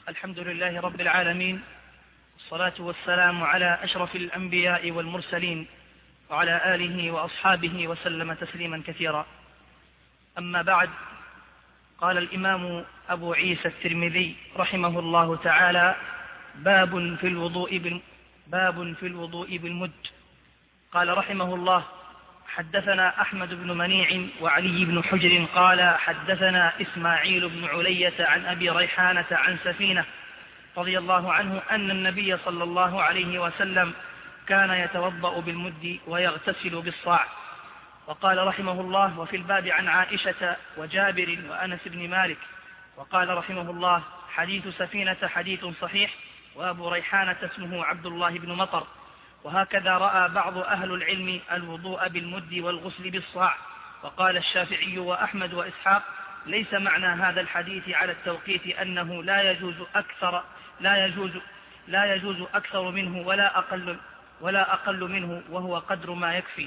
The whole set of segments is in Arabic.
الحمد لله رب العالمين، والصلاة والسلام على أشرف الأنبياء والمرسلين وعلى آله وأصحابه وسلم تسليما كثيرا. أما بعد، قال الإمام أبو عيسى الترمذي رحمه الله تعالى: باب في الوضوء بالمد. قال رحمه الله: حدثنا أحمد بن منيع وعلي بن حجر قال حدثنا إسماعيل بن علية عن أبي ريحانة عن سفينة رضي الله عنه أن النبي صلى الله عليه وسلم كان يتوضأ بالمد ويغتسل بالصاع. وقال رحمه الله: وفي الباب عن عائشة وجابر وأنس بن مالك. وقال رحمه الله: حديث سفينة حديث صحيح، وأبو ريحانة اسمه عبد الله بن مطر. وهكذا رأى بعض أهل العلم الوضوء بالمد والغسل بالصاع. وقال الشافعي وأحمد وإسحاق: ليس معنى هذا الحديث على التوقيت أنه لا يجوز أكثر منه ولا أقل منه، وهو قدر ما يكفي.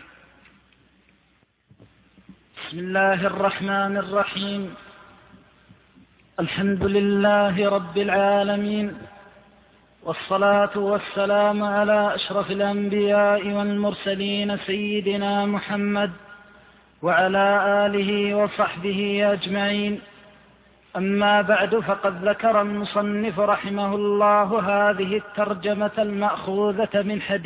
بسم الله الرحمن الرحيم. الحمد لله رب العالمين، والصلاة والسلام على أشرف الأنبياء والمرسلين سيدنا محمد وعلى آله وصحبه أجمعين. أما بعد، فقد ذكر المصنف رحمه الله هذه الترجمة المأخوذة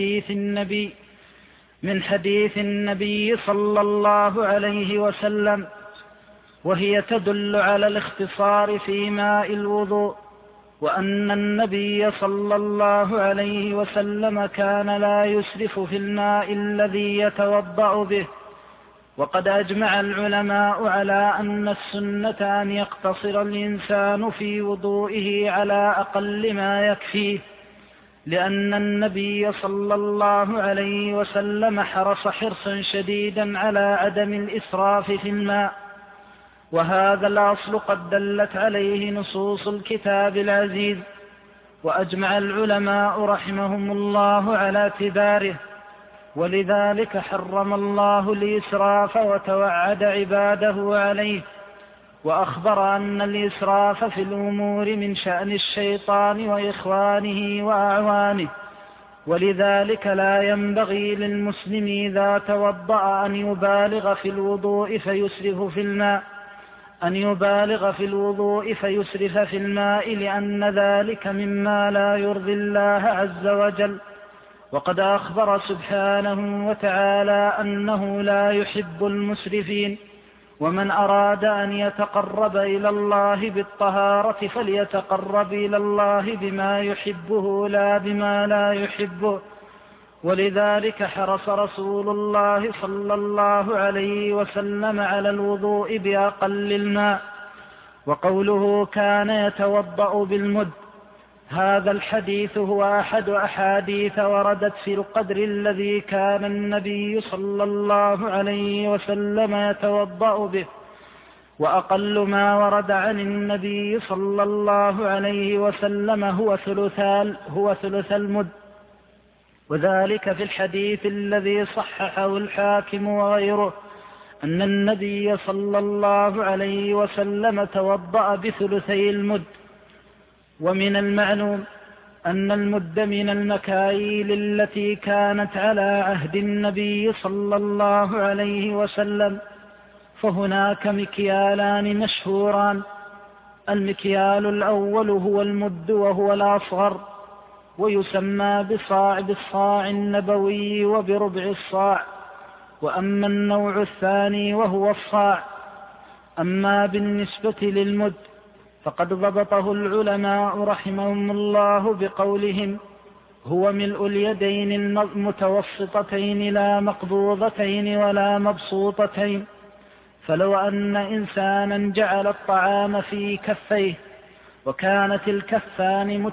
من حديث النبي صلى الله عليه وسلم، وهي تدل على الاختصار في ماء الوضوء، وأن النبي صلى الله عليه وسلم كان لا يسرف في الماء الذي يتوضأ به. وقد أجمع العلماء على أن السنة أن يقتصر الإنسان في وضوئه على أقل ما يكفيه، لأن النبي صلى الله عليه وسلم حرص حرصا شديدا على عدم الإسراف في الماء، وهذا الأصل قد دلت عليه نصوص الكتاب العزيز. وأجمع العلماء رحمهم الله على اعتباره، ولذلك حرم الله الإسراف وتوعد عباده عليه، وأخبر أن الإسراف في الأمور من شأن الشيطان وإخوانه وأعوانه، ولذلك لا ينبغي للمسلم إذا توضأ أن يبالغ في الوضوء فيسرف في الماء، لأن ذلك مما لا يرضي الله عز وجل. وقد أخبر سبحانه وتعالى أنه لا يحب المسرفين، ومن أراد أن يتقرب إلى الله بالطهارة فليتقرب إلى الله بما يحبه لا بما لا يحبه. ولذلك حرص رسول الله صلى الله عليه وسلم على الوضوء بأقل الماء. وقوله كان يتوضأ بالمد، هذا الحديث هو أحد أحاديث وردت في القدر الذي كان النبي صلى الله عليه وسلم يتوضأ به، وأقل ما ورد عن النبي صلى الله عليه وسلم هو ثلث المد، وذلك في الحديث الذي صححه الحاكم وغيره أن النبي صلى الله عليه وسلم توضأ بثلثي المد. ومن المعلوم أن المد من المكاييل التي كانت على عهد النبي صلى الله عليه وسلم، فهناك مكيالان مشهوران: المكيال الأول هو المد وهو الأصغر، ويسمى بالصاع النبوي وبربع الصاع. وأما النوع الثاني وهو الصاع. أما بالنسبة للمد فقد ضبطه العلماء رحمهم الله بقولهم: هو ملء اليدين المتوسطتين لا مقبوضتين ولا مبسوطتين. فلو أن إنسانا جعل الطعام في كفيه، وكانت الكفان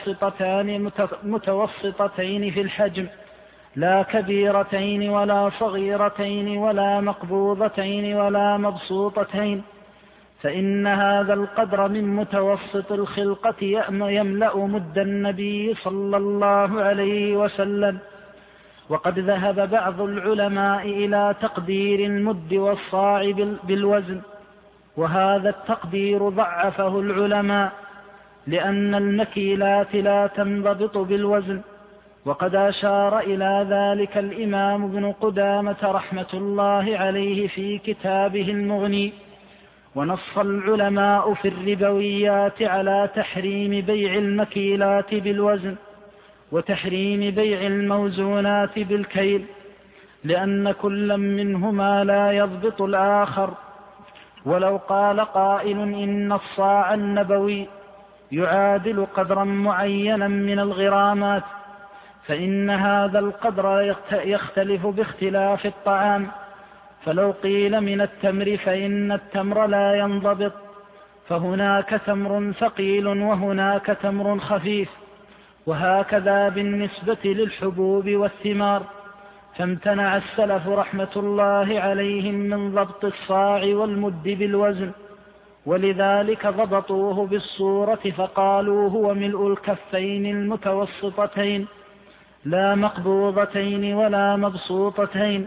متوسطتين في الحجم، لا كبيرتين ولا صغيرتين ولا مقبوضتين ولا مبسوطتين، فإن هذا القدر من متوسط الخلقة يملأ مد النبي صلى الله عليه وسلم. وقد ذهب بعض العلماء إلى تقدير المد والصاع بالوزن، وهذا التقدير ضعفه العلماء، لأن المكيلات لا تنضبط بالوزن. وقد أشار إلى ذلك الإمام ابن قدامة رحمة الله عليه في كتابه المغني. ونص العلماء في الربويات على تحريم بيع المكيلات بالوزن وتحريم بيع الموزونات بالكيل، لأن كل منهما لا يضبط الآخر. ولو قال قائل إن الصاع النبوي يعادل قدرا معينا من الغرامات، فإن هذا القدر يختلف باختلاف الطعام. فلو قيل من التمر فإن التمر لا ينضبط، فهناك تمر ثقيل وهناك تمر خفيف، وهكذا بالنسبة للحبوب والثمار. فامتنع السلف رحمة الله عليهم من ضبط الصاع والمد بالوزن، ولذلك ضبطوه بالصورة، فقالوا هو ملء الكفين المتوسطتين لا مقبوضتين ولا مبسوطتين.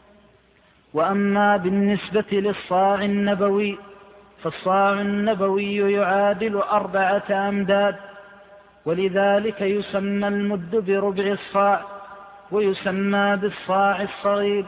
وأما بالنسبة للصاع النبوي فالصاع النبوي يعادل 4 أمداد، ولذلك يسمى المد بربع الصاع، ويسمى بالصاع الصغير.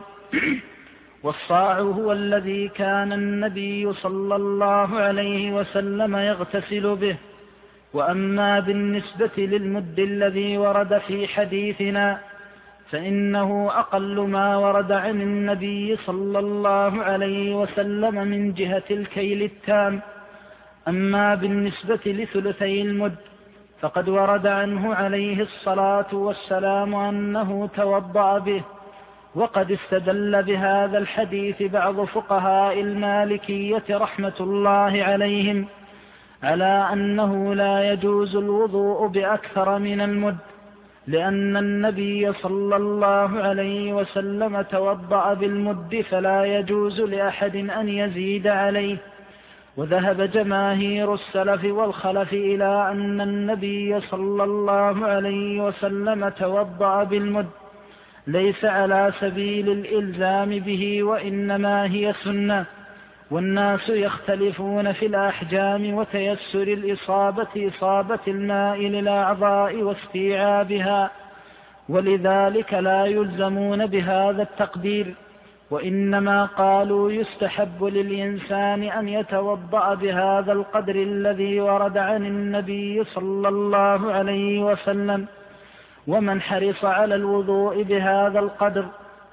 والصاع هو الذي كان النبي صلى الله عليه وسلم يغتسل به. وأما بالنسبة للمد الذي ورد في حديثنا فإنه أقل ما ورد عن النبي صلى الله عليه وسلم من جهة الكيل التام. أما بالنسبة لثلثي المد فقد ورد عنه عليه الصلاة والسلام أنه توضأ به. وقد استدل بهذا الحديث بعض فقهاء المالكية رحمة الله عليهم على أنه لا يجوز الوضوء بأكثر من المد، لأن النبي صلى الله عليه وسلم توضأ بالمد، فلا يجوز لأحد أن يزيد عليه. وذهب جماهير السلف والخلف إلى أن النبي صلى الله عليه وسلم توضأ بالمد، ليس على سبيل الإلزام به، وإنما هي سنة. والناس يختلفون في الأحجام وتيسر الإصابة إصابة الماء للأعضاء واستيعابها، ولذلك لا يلزمون بهذا التقدير، وإنما قالوا يستحب للإنسان أن يتوضأ بهذا القدر الذي ورد عن النبي صلى الله عليه وسلم. ومن حرص على الوضوء بهذا القدر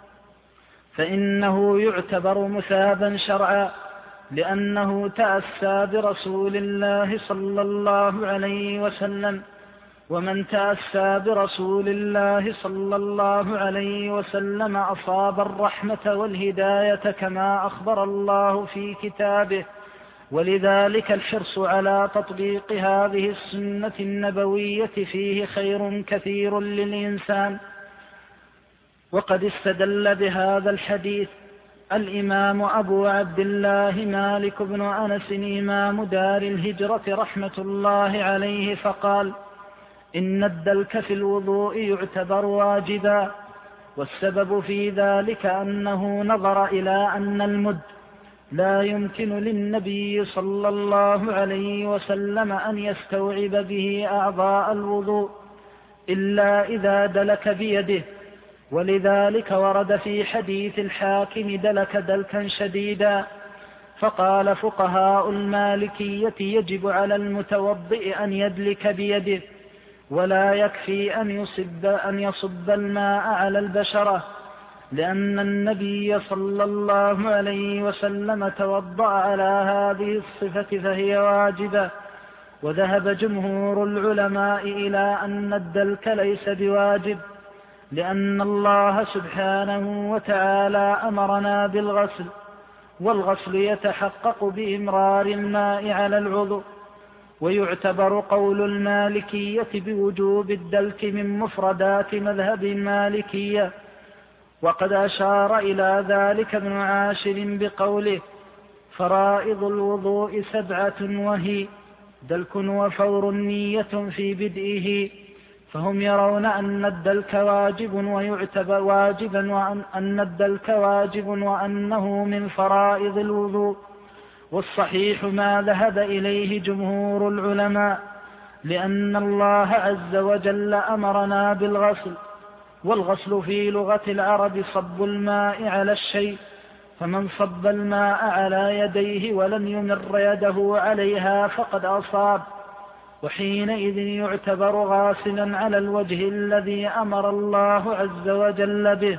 فإنه يعتبر مثابا شرعا، لأنه تأسى برسول الله صلى الله عليه وسلم. ومن تأسى برسول الله صلى الله عليه وسلم أصاب الرحمة والهداية كما أخبر الله في كتابه. ولذلك الحرص على تطبيق هذه السنة النبوية فيه خير كثير للإنسان. وقد استدل بهذا الحديث الإمام أبو عبد الله مالك بن أنس إمام دار الهجرة رحمة الله عليه، فقال: إن الدلك في الوضوء يعتبر واجبا. والسبب في ذلك أنه نظر إلى أن المد لا يمكن للنبي صلى الله عليه وسلم أن يستوعب به أعضاء الوضوء إلا إذا دلك بيده، ولذلك ورد في حديث الحاكم دلك دلكا شديدا. فقال فقهاء المالكية: يجب على المتوضئ أن يدلك بيده، ولا يكفي أن يصب الماء على البشرة، لأن النبي صلى الله عليه وسلم توضأ على هذه الصفة فهي واجبة. وذهب جمهور العلماء إلى أن الدلك ليس بواجب، لأن الله سبحانه وتعالى أمرنا بالغسل، والغسل يتحقق بإمرار الماء على العضو. ويعتبر قول المالكية بوجوب الدلك من مفردات مذهب المالكية. وقد أشار إلى ذلك ابن عاشر بقوله: فرائض الوضوء 7 وهي دلك وفور نية في بدئه. فهم يرون أن الدلك واجب ويعتبر واجبا، وأن الدلك واجب وأنه من فرائض الوضوء. والصحيح ما ذهب إليه جمهور العلماء لأن الله عز وجل أمرنا بالغسل، والغسل في لغة العرب صب الماء على الشيء، فمن صب الماء على يديه ولم يمر يده عليها فقد أصاب، وحينئذ يعتبر غاسلا على الوجه الذي أمر الله عز وجل به.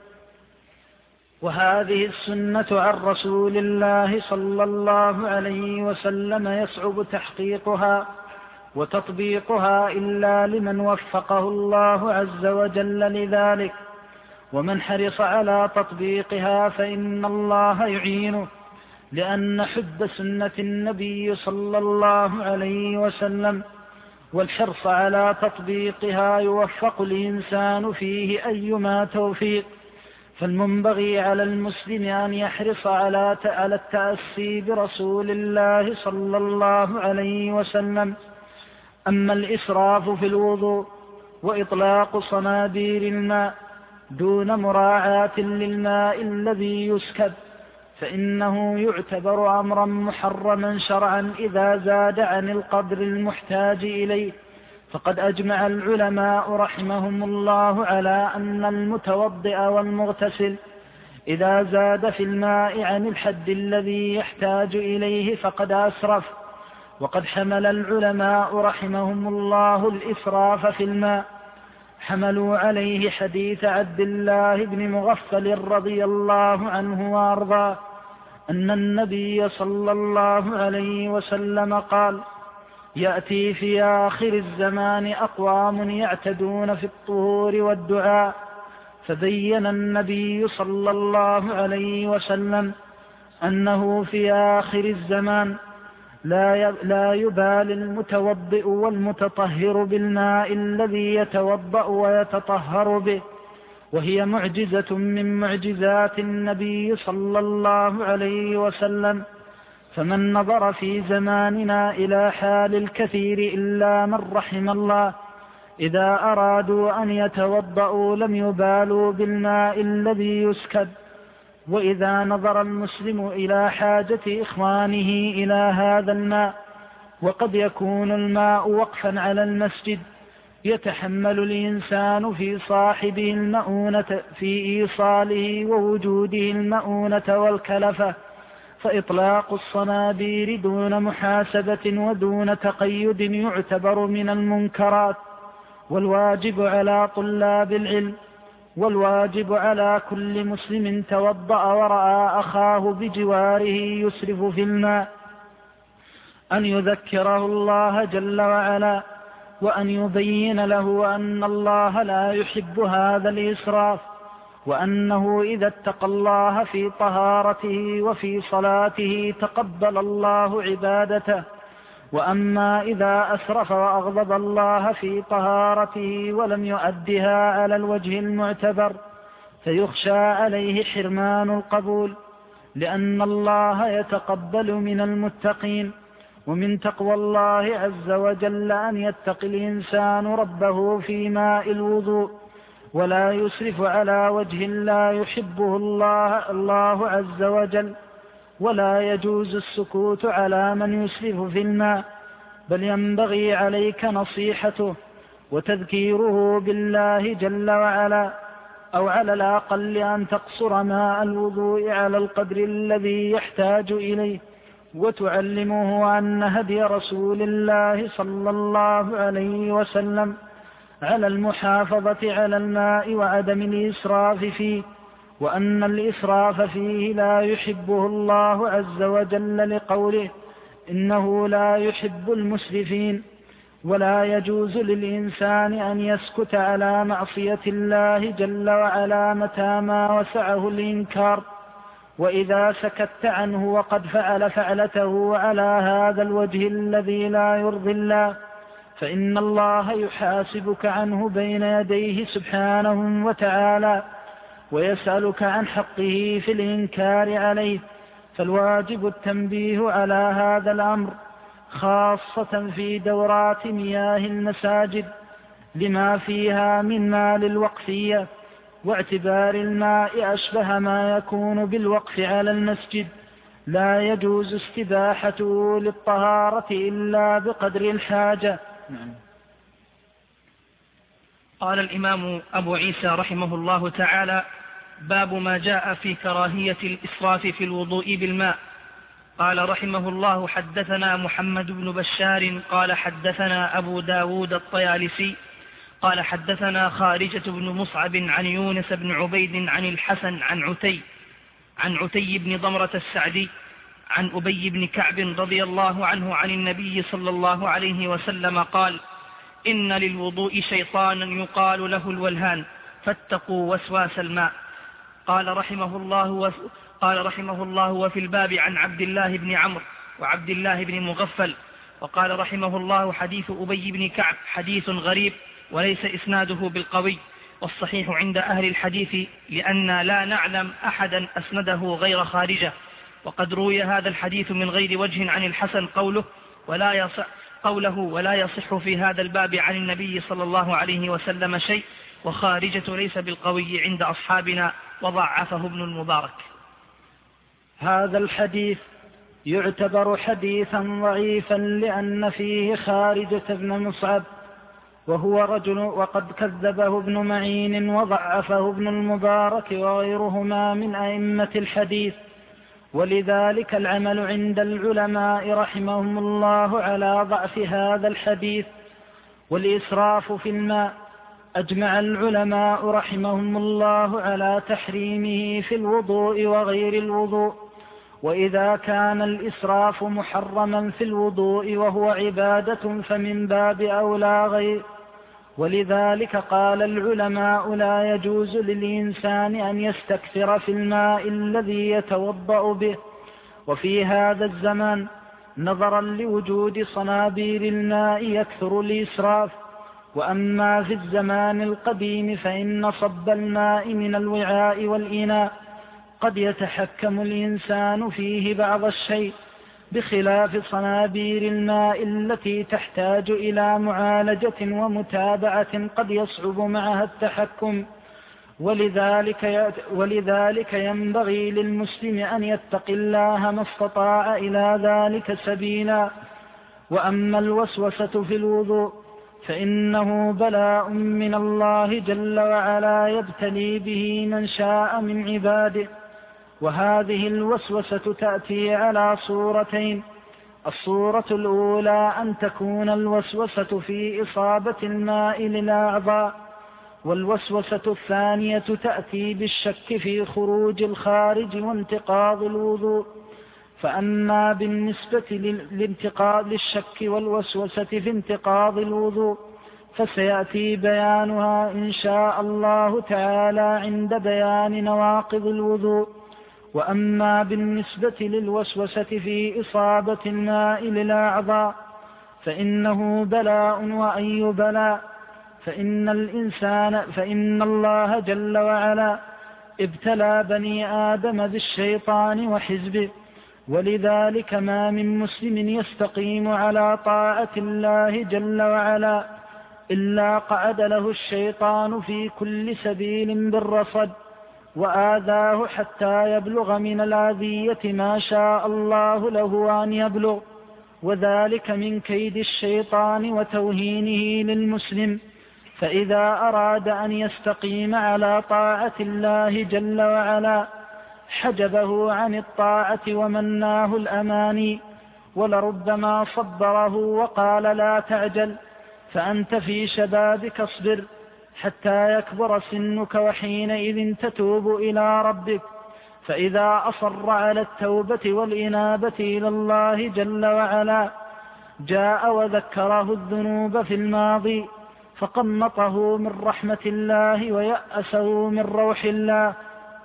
وهذه السنة عن رسول الله صلى الله عليه وسلم يصعب تحقيقها وتطبيقها إلا لمن وفقه الله عز وجل لذلك، ومن حرص على تطبيقها فإن الله يعينه، لأن حب سنة النبي صلى الله عليه وسلم والحرص على تطبيقها يوفق الإنسان فيه أيما توفيق. فالمنبغي على المسلم أن يحرص على التأسي برسول الله صلى الله عليه وسلم. أما الإسراف في الوضوء وإطلاق صنادير الماء دون مراعاة للماء الذي يسكب فإنه يعتبر أمرا محرما شرعا إذا زاد عن القدر المحتاج إليه. فقد أجمع العلماء رحمهم الله على أن المتوضئ والمغتسل إذا زاد في الماء عن الحد الذي يحتاج إليه فقد أسرف. وقد حمل العلماء رحمهم الله الإسراف في الماء، حملوا عليه حديث عبد الله بن مغفل رضي الله عنه وأرضاه أن النبي صلى الله عليه وسلم قال: يأتي في آخر الزمان أقوام يعتدون في الطهور والدعاء. فبين النبي صلى الله عليه وسلم أنه في آخر الزمان لا يبالي المتوضئ والمتطهر بالماء الذي يتوضأ ويتطهر به، وهي معجزة من معجزات النبي صلى الله عليه وسلم. فمن نظر في زماننا إلى حال الكثير إلا من رحم الله، إذا أرادوا أن يتوضأوا لم يبالوا بالماء الذي يسكب. وإذا نظر المسلم إلى حاجة إخوانه إلى هذا الماء، وقد يكون الماء وقفا على المسجد، يتحمل الإنسان في صاحبه المؤونة في إيصاله ووجوده المؤونة والكلفة. فإطلاق الصنادير دون محاسبة ودون تقيد يعتبر من المنكرات، والواجب على طلاب العلم والواجب على كل مسلم توضأ ورأى أخاه بجواره يسرف في الماء أن يذكره الله جل وعلا، وأن يبين له أن الله لا يحب هذا الإسراف، وأنه إذا اتقى الله في طهارته وفي صلاته تقبل الله عبادته. وأما إذا أسرف وأغضب الله في طهارته ولم يؤدها على الوجه المعتبر فيخشى عليه حرمان القبول، لأن الله يتقبل من المتقين. ومن تقوى الله عز وجل أن يتقي الإنسان ربه في ماء الوضوء، ولا يسرف على وجه لا يحبه الله عز وجل. ولا يجوز السكوت على من يسرف في الماء، بل ينبغي عليك نصيحته وتذكيره بالله جل وعلا، أو على الأقل أن تقصر ماء الوضوء على القدر الذي يحتاج إليه، وتعلمه أن هدي رسول الله صلى الله عليه وسلم على المحافظة على الماء وعدم الإسراف فيه، وأن الإسراف فيه لا يحبه الله عز وجل لقوله: إنه لا يحب المسرفين. ولا يجوز للإنسان أن يسكت على معصية الله جل وعلا متى ما وسعه الإنكار، وإذا سكت عنه وقد فعل فعلته على هذا الوجه الذي لا يرضي الله فإن الله يحاسبك عنه بين يديه سبحانه وتعالى، ويسألك عن حقه في الإنكار عليه. فالواجب التنبيه على هذا الأمر، خاصة في دورات مياه المساجد لما فيها من مال الوقفية، واعتبار الماء أشبه ما يكون بالوقف على المسجد، لا يجوز استباحته للطهارة إلا بقدر الحاجة، قال الإمام أبو عيسى رحمه الله تعالى: باب ما جاء في كراهية الإسراف في الوضوء بالماء. قال رحمه الله: حدثنا محمد بن بشار قال حدثنا أبو داود الطيالسي قال حدثنا خارجة بن مصعب عن يونس بن عبيد عن الحسن عن عتي بن ضمرة السعدي عن أبي بن كعب رضي الله عنه عن النبي صلى الله عليه وسلم قال: إن للوضوء شيطانا يقال له الولهان فاتقوا وسواس الماء. قال رحمه الله: وفي الباب عن عبد الله بن عمرو وعبد الله بن مغفل. وقال رحمه الله: حديث أبي بن كعب حديث غريب وليس إسناده بالقوي، والصحيح عند أهل الحديث لأن لا نعلم أحدا أسنده غير خارجة. وقد روي هذا الحديث من غير وجه عن الحسن قوله ولا يصح في هذا الباب عن النبي صلى الله عليه وسلم شيء، وخارجة ليس بالقوي عند أصحابنا وضعفه ابن المبارك. هذا الحديث يعتبر حديثا ضعيفا لأن فيه خارجة بن مصعب وهو رجل، وقد كذبه ابن معين وضعفه ابن المبارك وغيرهما من أئمة الحديث. ولذلك العمل عند العلماء رحمهم الله على ضعف هذا الحديث. والإسراف في الماء أجمع العلماء رحمهم الله على تحريمه في الوضوء وغير الوضوء. وإذا كان الإسراف محرما في الوضوء وهو عبادة فمن باب أولى غير. ولذلك قال العلماء: لا يجوز للإنسان أن يستكثر في الماء الذي يتوضأ به. وفي هذا الزمان نظرا لوجود صنابير الماء يكثر الإسراف. وأما في الزمان القديم فإن صب الماء من الوعاء والإناء قد يتحكم الإنسان فيه بعض الشيء، بخلاف صنابير الماء التي تحتاج إلى معالجة ومتابعة قد يصعب معها التحكم. ولذلك ينبغي للمسلم أن يتقي الله ما استطاع إلى ذلك سبيلا. وأما الوسوسة في الوضوء فإنه بلاء من الله جل وعلا يبتلي به من شاء من عباده. وهذه الوسوسة تأتي على صورتين: الصورة الأولى أن تكون الوسوسة في إصابة الماء للأعضاء، والوسوسة الثانية تأتي بالشك في خروج الخارج وانتقاض الوضوء. فأما بالنسبة للشك والوسوسة في انتقاض الوضوء فسيأتي بيانها إن شاء الله تعالى عند بيان نواقض الوضوء. وأما بالنسبة للوسوسة في إصابة الماء للأعضاء فإنه بلاء وأي بلاء، فإن الله جل وعلا ابتلى بني آدم بالشيطان وحزبه. ولذلك ما من مسلم يستقيم على طاعة الله جل وعلا إلا قعد له الشيطان في كل سبيل بالرصد وآذاه حتى يبلغ من الآذية ما شاء الله له أن يبلغ، وذلك من كيد الشيطان وتوهينه للمسلم. فإذا أراد أن يستقيم على طاعة الله جل وعلا حجبه عن الطاعة ومناه الأماني، ولربما صبره وقال: لا تعجل فأنت في شبابك، اصبر حتى يكبر سنك وحينئذ تتوب إلى ربك. فإذا أصر على التوبة والإنابة إلى الله جل وعلا جاء وذكره الذنوب في الماضي فقنطه من رحمة الله ويأسه من روح الله،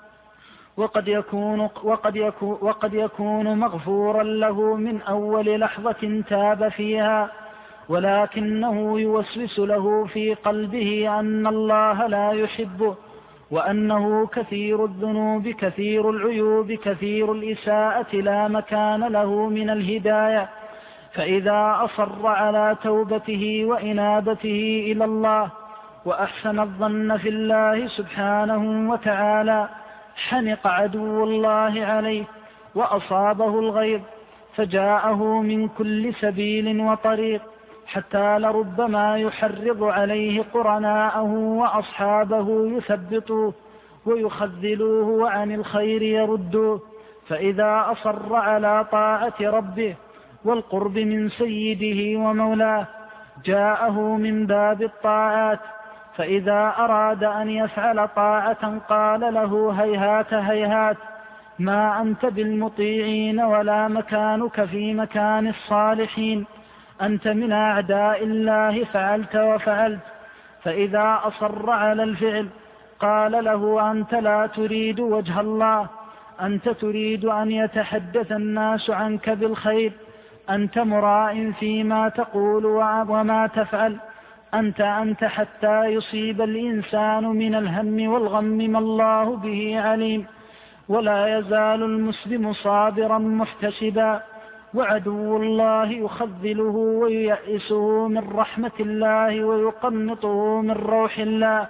وقد يكون مغفورا له من أول لحظة تاب فيها، ولكنه يوسوس له في قلبه أن الله لا يحبه، وأنه كثير الذنوب كثير العيوب كثير الإساءة لا مكان له من الهداية. فإذا أصر على توبته وإنابته إلى الله وأحسن الظن في الله سبحانه وتعالى حنق عدو الله عليه وأصابه الغيظ، فجاءه من كل سبيل وطريق حتى لربما يحرض عليه قرناءه وأصحابه يثبطوه ويخذلوه وعن الخير يردوه، فإذا أصر على طاعة ربه والقرب من سيده ومولاه جاءه من باب الطاعات، فإذا أراد أن يفعل طاعة قال له هيهات هيهات، ما أنت بالمطيعين ولا مكانك في مكان الصالحين، أنت من أعداء الله فعلت وفعلت. فإذا أصر على الفعل قال له أنت لا تريد وجه الله، أنت تريد أن يتحدث الناس عنك بالخير، أنت مراء فيما تقول وما تفعل، أنت حتى يصيب الإنسان من الهم والغم ما الله به عليم. ولا يزال المسلم صابرا محتسبا، وعدو الله يخذله وييأسه من رحمة الله ويقنطه من روح الله،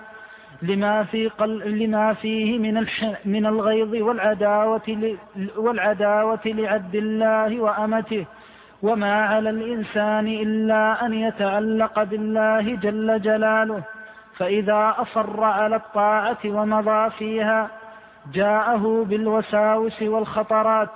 لما فيه من الغيظ والعداوة لعبد الله وأمته. وما على الإنسان إلا أن يتعلق بالله جل جلاله، فإذا أصر على الطاعة ومضى فيها جاءه بالوساوس والخطرات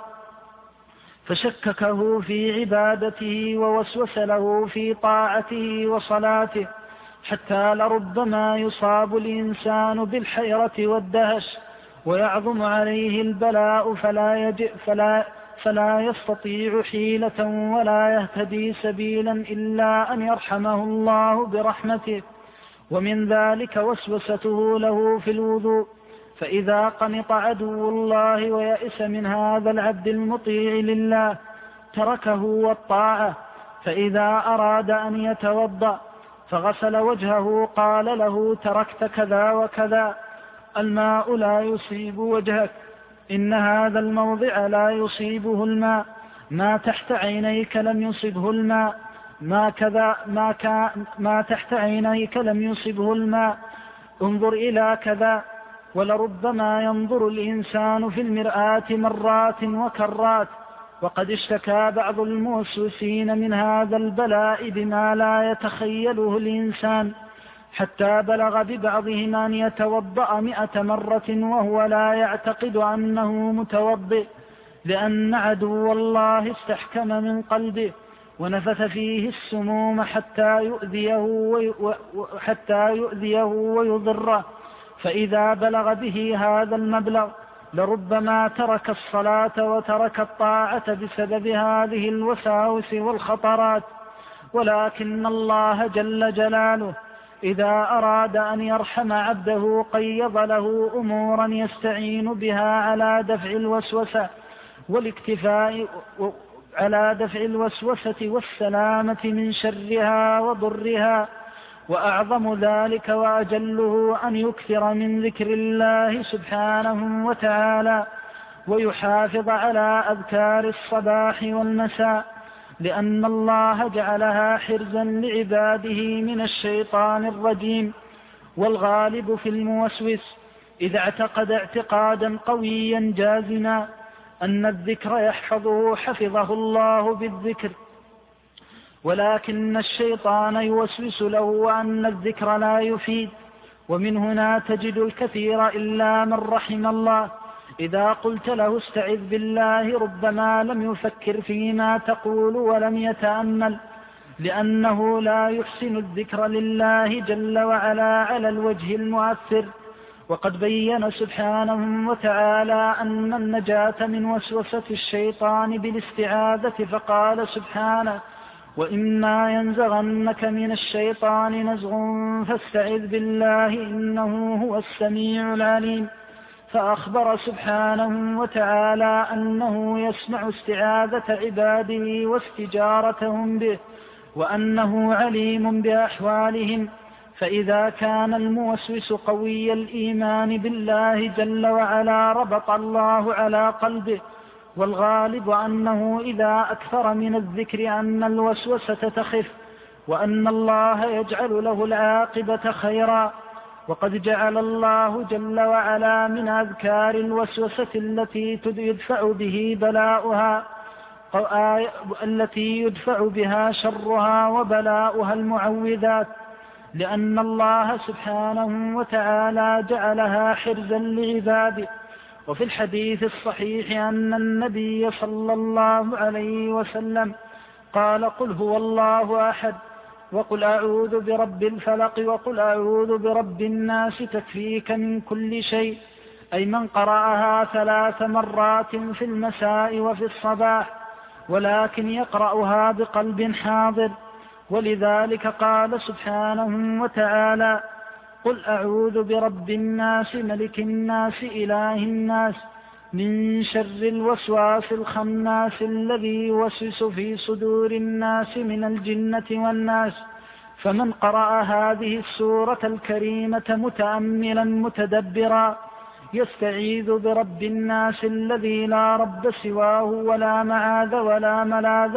فشككه في عبادته ووسوس له في طاعته وصلاته، حتى لربما يصاب الإنسان بالحيرة والدهش ويعظم عليه البلاء فلا يستطيع حيلة ولا يهتدي سبيلا إلا أن يرحمه الله برحمته. ومن ذلك وسوسته له في الوضوء، فإذا قنط عدو الله ويأس من هذا العبد المطيع لله تركه والطاعة، فإذا أراد أن يتوضأ فغسل وجهه قال له تركت كذا وكذا، الماء لا يصيب وجهك، إن هذا الموضع لا يصيبه الماء، ما تحت عينيك لم يصبه الماء، ما تحت عينيك لم يصبه الماء، انظر إلى كذا. ولربما ينظر الإنسان في المرآة مرات وكرات، وقد اشتكى بعض الموسوسين من هذا البلاء بما لا يتخيله الإنسان، حتى بلغ ببعضهم أن يتوضأ 100 مرة وهو لا يعتقد أنه متوضئ، لأن عدو الله استحكم من قلبه ونفث فيه السموم حتى يؤذيه ويضره. فإذا بلغ به هذا المبلغ لربما ترك الصلاة وترك الطاعة بسبب هذه الوساوس والخطرات. ولكن الله جل جلاله إذا أراد أن يرحم عبده قيض له أمورا يستعين بها على دفع الوسوسة والسلامة من شرها وضرها. وأعظم ذلك وأجله أن يكثر من ذكر الله سبحانه وتعالى ويحافظ على أذكار الصباح والمساء، لأن الله جعلها حرزا لعباده من الشيطان الرجيم. والغالب في الموسوس إذا اعتقد اعتقادا قويا جازما أن الذكر يحفظه حفظه الله بالذكر، ولكن الشيطان يوسوس له أن الذكر لا يفيد. ومن هنا تجد الكثير إلا من رحم الله إذا قلت له استعذ بالله ربما لم يفكر فيما تقول ولم يتأمل، لأنه لا يحسن الذكر لله جل وعلا على الوجه المؤثر. وقد بين سبحانه وتعالى أن النجاة من وسوسة الشيطان بالاستعاذة، فقال سبحانه وإما ينزغنك من الشيطان نزغ فاستعذ بالله إنه هو السميع العليم. فأخبر سبحانه وتعالى أنه يسمع استعاذة عباده واستجارتهم به، وأنه عليم بأحوالهم. فإذا كان الموسوس قوي الإيمان بالله جل وعلا ربط الله على قلبه. والغالب أنه إذا أكثر من الذكر أن الوسوسة تخف، وأن الله يجعل له العاقبة خيرا. وقد جعل الله جل وعلا من أذكار الوسوسة التي يدفع به بلاؤها التي يدفع بها شرها وبلاؤها المعوذات، لأن الله سبحانه وتعالى جعلها حرزا لعباده. وفي الحديث الصحيح أن النبي صلى الله عليه وسلم قال: قل هو الله أحد، وقل أعوذ برب الفلق، وقل أعوذ برب الناس، تكفيك من كل شيء. أي من قرأها 3 مرات في المساء وفي الصباح، ولكن يقرأها بقلب حاضر. ولذلك قال سبحانه وتعالى: قل أعوذ برب الناس ملك الناس إله الناس من شر الوسواس الخناس الذي يوسوس في صدور الناس من الجنة والناس. فمن قرأ هذه السورة الكريمة متأملا متدبرا يستعيذ برب الناس الذي لا رب سواه ولا معاذ ولا ملاذ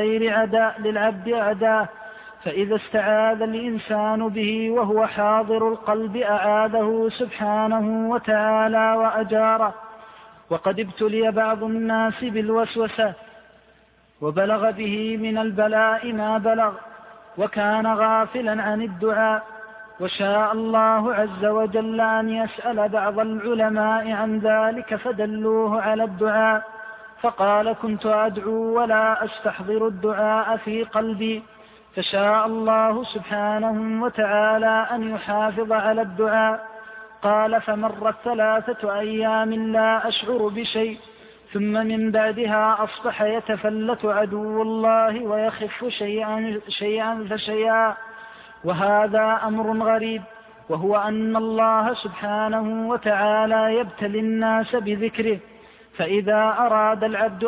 للعبد أعداه. فإذا استعاذ الإنسان به وهو حاضر القلب أعاذه سبحانه وتعالى وأجاره. وقد ابتلي بعض الناس بالوسوسة وبلغ به من البلاء ما بلغ، وكان غافلا عن الدعاء، وشاء الله عز وجل أن يسأل بعض العلماء عن ذلك فدلوه على الدعاء، فقال: كنت أدعو ولا أستحضر الدعاء في قلبي، فشاء الله سبحانه وتعالى أن يحافظ على الدعاء. قال: فمرت 3 أيام لا أشعر بشيء، ثم من بعدها أصبح يتفلت عدو الله ويخف شيئا فشيئا. وهذا أمر غريب، وهو أن الله سبحانه وتعالى يبتلي الناس بذكره، فإذا أراد العبد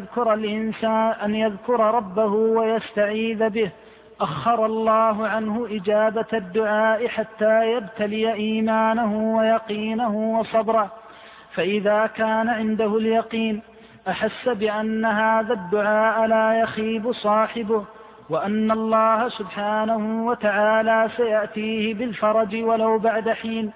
أن يذكر ربه ويستعيذ به أخر الله عنه إجابة الدعاء حتى يبتلي إيمانه ويقينه وصبره. فإذا كان عنده اليقين أحس بأن هذا الدعاء لا يخيب صاحبه، وأن الله سبحانه وتعالى سيأتيه بالفرج ولو بعد حين،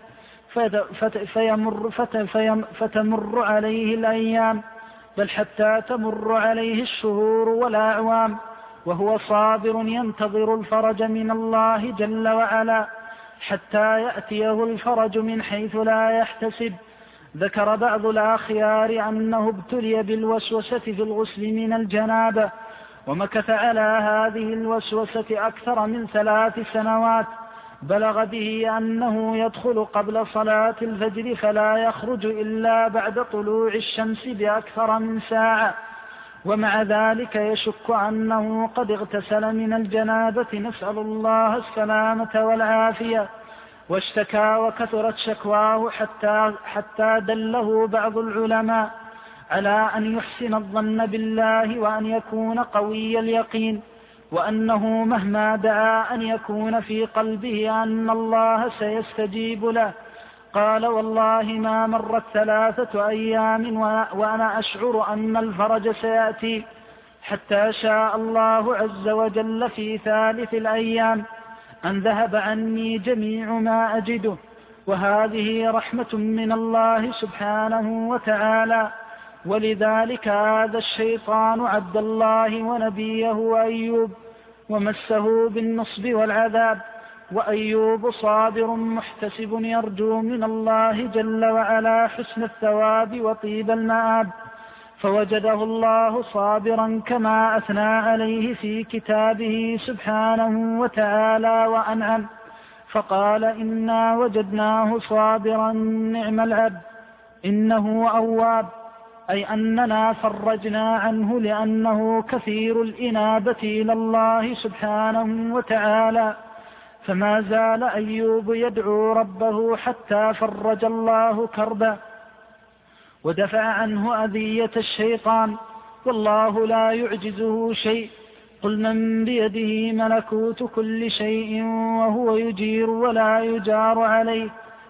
فتمر عليه الأيام، بل حتى تمر عليه الشهور والأعوام وهو صابر ينتظر الفرج من الله جل وعلا حتى يأتيه الفرج من حيث لا يحتسب. ذكر بعض الأخيار أنه ابتلي بالوسوسة في الغسل من الجنابة، ومكث على هذه الوسوسة أكثر من 3 سنوات، بلغ به أنه يدخل قبل صلاة الفجر فلا يخرج إلا بعد طلوع الشمس بأكثر من ساعة، ومع ذلك يشك أنه قد اغتسل من الجنابة، نسأل الله السلامة والعافية. واشتكى وكثرت شكواه حتى دله بعض العلماء على أن يحسن الظن بالله وأن يكون قوي اليقين، وأنه مهما دعا أن يكون في قلبه أن الله سيستجيب له. قال: والله ما مرت 3 أيام وأنا أشعر أن الفرج سيأتي، حتى شاء الله عز وجل في 3 الأيام أن ذهب عني جميع ما أجده. وهذه رحمة من الله سبحانه وتعالى. ولذلك هذا الشيطان عبد الله ونبيه أيوب ومسه بالنصب والعذاب، وأيوب صابر محتسب يرجو من الله جل وعلا حسن الثواب وطيب المآب، فوجده الله صابرا كما أثنى عليه في كتابه سبحانه وتعالى وأنعم، فقال: إنا وجدناه صابرا نعم العبد إنه أواب، أي أننا فرجنا عنه لأنه كثير الإنابة إلى الله سبحانه وتعالى. فما زال أيوب يدعو ربه حتى فرج الله كربه ودفع عنه أذية الشيطان، والله لا يعجزه شيء. قل من بيده ملكوت كل شيء وهو يجير ولا يجار عليه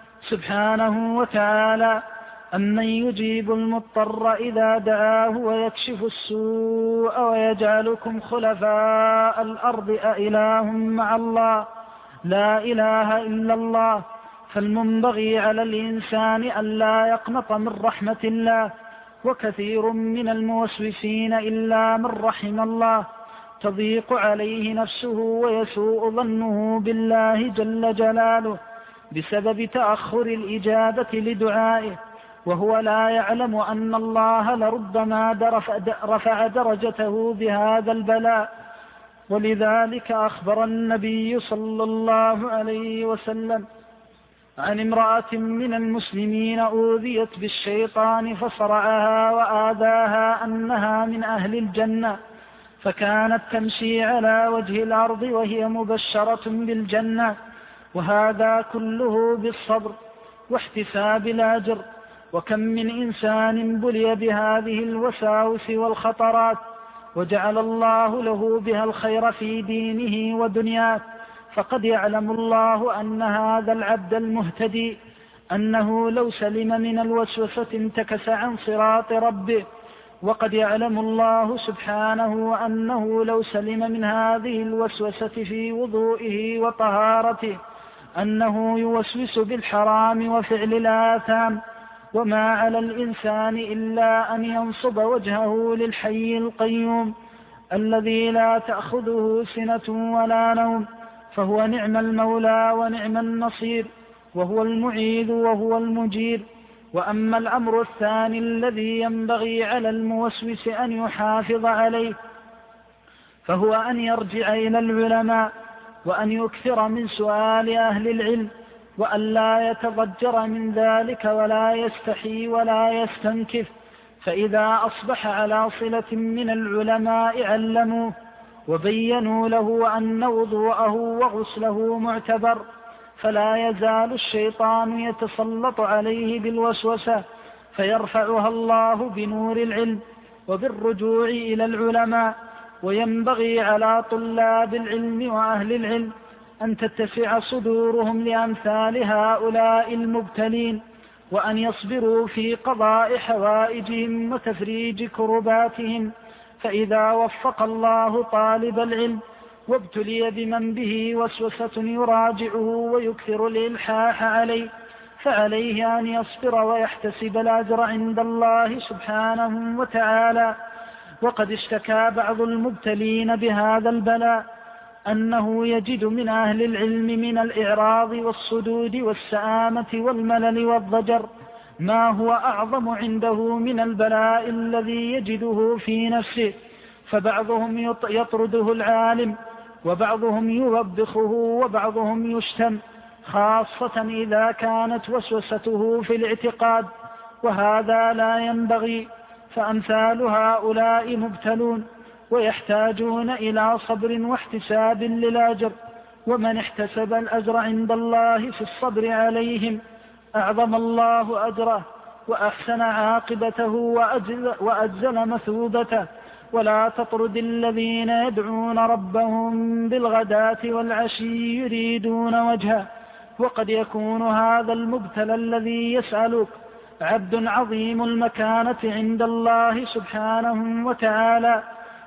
سبحانه وتعالى. أمن يجيب المضطر إذا دعاه ويكشف السوء ويجعلكم خلفاء الأرض أإله مع الله؟ لا إله إلا الله. فالمنبغي على الإنسان أن لا يقنط من رحمة الله، وكثير من الموسوسين إلا من رحم الله تضيق عليه نفسه ويسوء ظنه بالله جل جلاله بسبب تأخر الإجابة لدعائه، وهو لا يعلم أن الله لربما رفع درجته بهذا البلاء. ولذلك أخبر النبي صلى الله عليه وسلم عن امرأة من المسلمين أوذيت بالشيطان فصرعها وآذاها أنها من أهل الجنة، فكانت تمشي على وجه الأرض وهي مبشرة بالجنة، وهذا كله بالصبر واحتساب الأجر. وكم من إنسان بلي بهذه الوساوس والخطرات وجعل الله له بها الخير في دينه ودنياه، فقد يعلم الله أن هذا العبد المهتدي أنه لو سلم من الوسوسة انتكس عن صراط ربه، وقد يعلم الله سبحانه أنه لو سلم من هذه الوسوسة في وضوئه وطهارته أنه يوسوس بالحرام وفعل الآثام. وما على الإنسان إلا أن ينصب وجهه للحي القيوم الذي لا تأخذه سنة ولا نوم، فهو نعم المولى ونعم النصير، وهو المعيذ وهو المجير. وأما الأمر الثاني الذي ينبغي على الموسوس أن يحافظ عليه فهو أن يرجع إلى العلماء وأن يكثر من سؤال أهل العلم، وأن لا يتضجر من ذلك ولا يستحي ولا يستنكف، فإذا أصبح على صلة من العلماء علموه وبينوا له أن وضوءه وغسله معتبر، فلا يزال الشيطان يتسلط عليه بالوسوسة فيرفعها الله بنور العلم وبالرجوع إلى العلماء. وينبغي على طلاب العلم وأهل العلم أن تتسع صدورهم لأمثال هؤلاء المبتلين، وأن يصبروا في قضاء حوائجهم وتفريج كرباتهم، فإذا وفق الله طالب العلم وابتلي بمن به وسوسة يراجعه ويكثر الإلحاح عليه فعليه أن يصبر ويحتسب الأجر عند الله سبحانه وتعالى. وقد اشتكى بعض المبتلين بهذا البلاء أنه يجد من أهل العلم من الإعراض والصدود والسآمة والملل والضجر ما هو أعظم عنده من البلاء الذي يجده في نفسه، فبعضهم يطرده العالم وبعضهم يوبخه وبعضهم يشتم، خاصة إذا كانت وسوسته في الاعتقاد، وهذا لا ينبغي، فأمثال هؤلاء مبتلون ويحتاجون إلى صبر واحتساب للأجر، ومن احتسب الأجر عند الله في الصبر عليهم أعظم الله أجره وأحسن عاقبته وأجزل مثوبته. ولا تطرد الذين يدعون ربهم بالغداة والعشي يريدون وجهه، وقد يكون هذا المبتلى الذي يسألك عبد عظيم المكانة عند الله سبحانه وتعالى،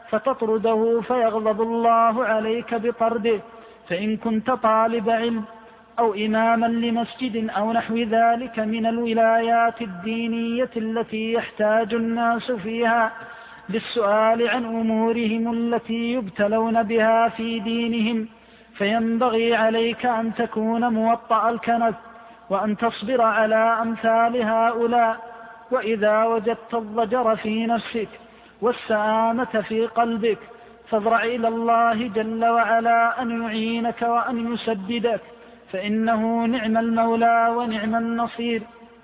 فتطرده فيغضب الله عليك بطرده، فإن كنت طالب علم أو إماما لمسجد أو نحو ذلك من الولايات الدينية التي يحتاج الناس فيها للسؤال عن أمورهم التي يبتلون بها في دينهم، فينبغي عليك أن تكون موطأ الكنف وأن تصبر على أمثال هؤلاء. وإذا وجدت الضجر في نفسك والسآمة في قلبك فاضرع إلى الله جل وعلا أن يعينك وأن يسددك، فإنه نعم المولى ونعم النصير.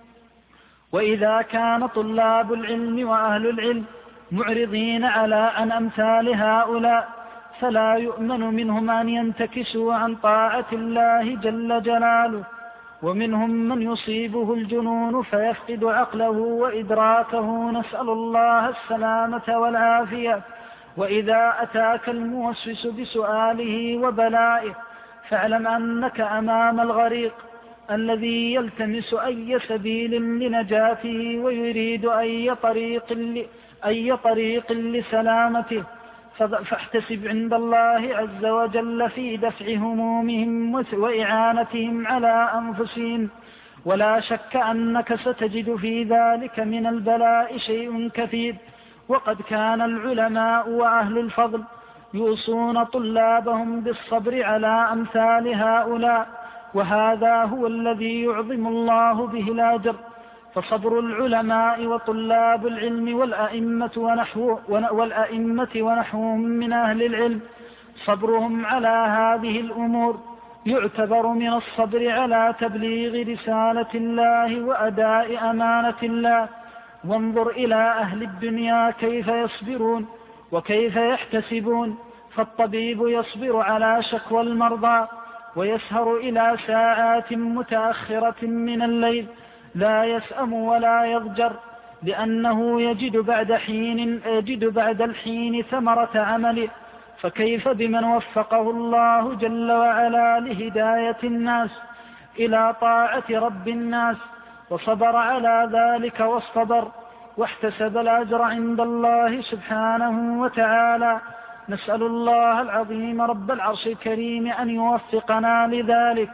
وإذا كان طلاب العلم وأهل العلم معرضين عن أمثال هؤلاء فلا يؤمن منهم أن ينتكسوا عن طاعة الله جل جلاله، ومنهم من يصيبه الجنون فيفقد عقله وإدراكه، نسأل الله السلامة والعافية. وإذا أتاك الموسوس بسؤاله وبلائه فاعلم أنك أمام الغريق الذي يلتمس أي سبيل لنجاته ويريد أي طريق لسلامته، فاحتسب عند الله عز وجل في دفع همومهم وإعانتهم على أنفسهم، ولا شك أنك ستجد في ذلك من البلاء شيء كثير. وقد كان العلماء وأهل الفضل يوصون طلابهم بالصبر على أمثال هؤلاء، وهذا هو الذي يعظم الله به الأجر. فصبر العلماء وطلاب العلم والأئمة ونحوهم من أهل العلم، صبرهم على هذه الأمور يعتبر من الصبر على تبليغ رسالة الله وأداء أمانة الله. وانظر إلى أهل الدنيا كيف يصبرون وكيف يحتسبون. فالطبيب يصبر على شكوى المرضى ويسهر إلى ساعات متأخرة من الليل، لا يسأم ولا يضجر، لأنه يجد بعد الحين ثمرة عمله. فكيف بمن وفقه الله جل وعلا لهداية الناس إلى طاعة رب الناس، وصبر على ذلك واصطبر واحتسب الأجر عند الله سبحانه وتعالى. نسأل الله العظيم رب العرش الكريم أن يوفقنا لذلك.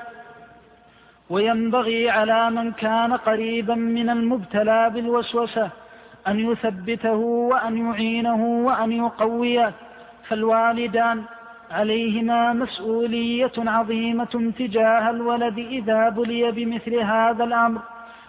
وينبغي على من كان قريبا من المبتلى بالوسوسة أن يثبته وأن يعينه وأن يقويه. فالوالدان عليهما مسؤولية عظيمة تجاه الولد إذا بلي بمثل هذا الأمر،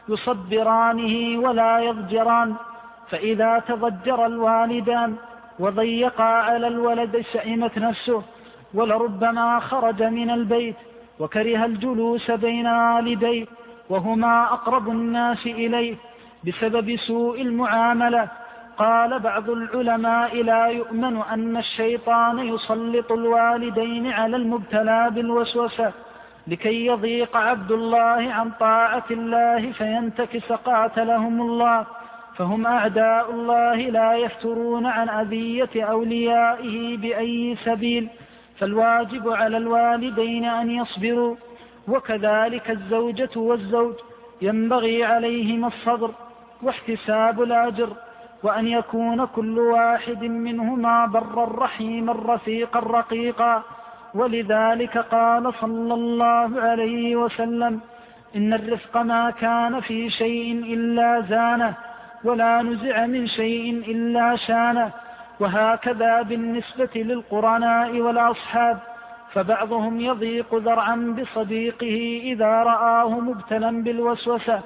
يصبرانه ولا يضجران. فإذا تضجر الوالدان وضيقا على الولد سئمت نفسه، ولربما خرج من البيت وكره الجلوس بين والديه وهما أقرب الناس إليه بسبب سوء المعاملة. قال بعض العلماء لا يؤمن أن الشيطان يسلط الوالدين على المبتلى بالوسوسة لكي يضيق عبد الله عن طاعة الله فينتكس قاتلهم الله، فهم أعداء الله لا يفترون عن أذية أوليائه بأي سبيل. فالواجب على الوالدين أن يصبروا، وكذلك الزوجة والزوج ينبغي عليهما الصبر واحتساب الأجر، وأن يكون كل واحد منهما برا رحيما رفيقا رقيقا. ولذلك قال صلى الله عليه وسلم: إن الرفق ما كان في شيء إلا زانه، ولا نزع من شيء إلا شانه. وهكذا بالنسبة للقرناء والأصحاب، فبعضهم يضيق ذرعا بصديقه إذا رآه مبتلا بالوسوسة،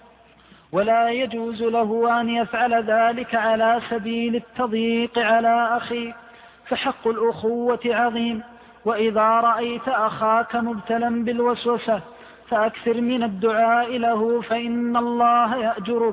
ولا يجوز له أن يفعل ذلك على سبيل التضييق على أخيه، فحق الأخوة عظيم. وإذا رأيت أخاك مبتلا بالوسوسة فأكثر من الدعاء له، فإن الله يأجرك.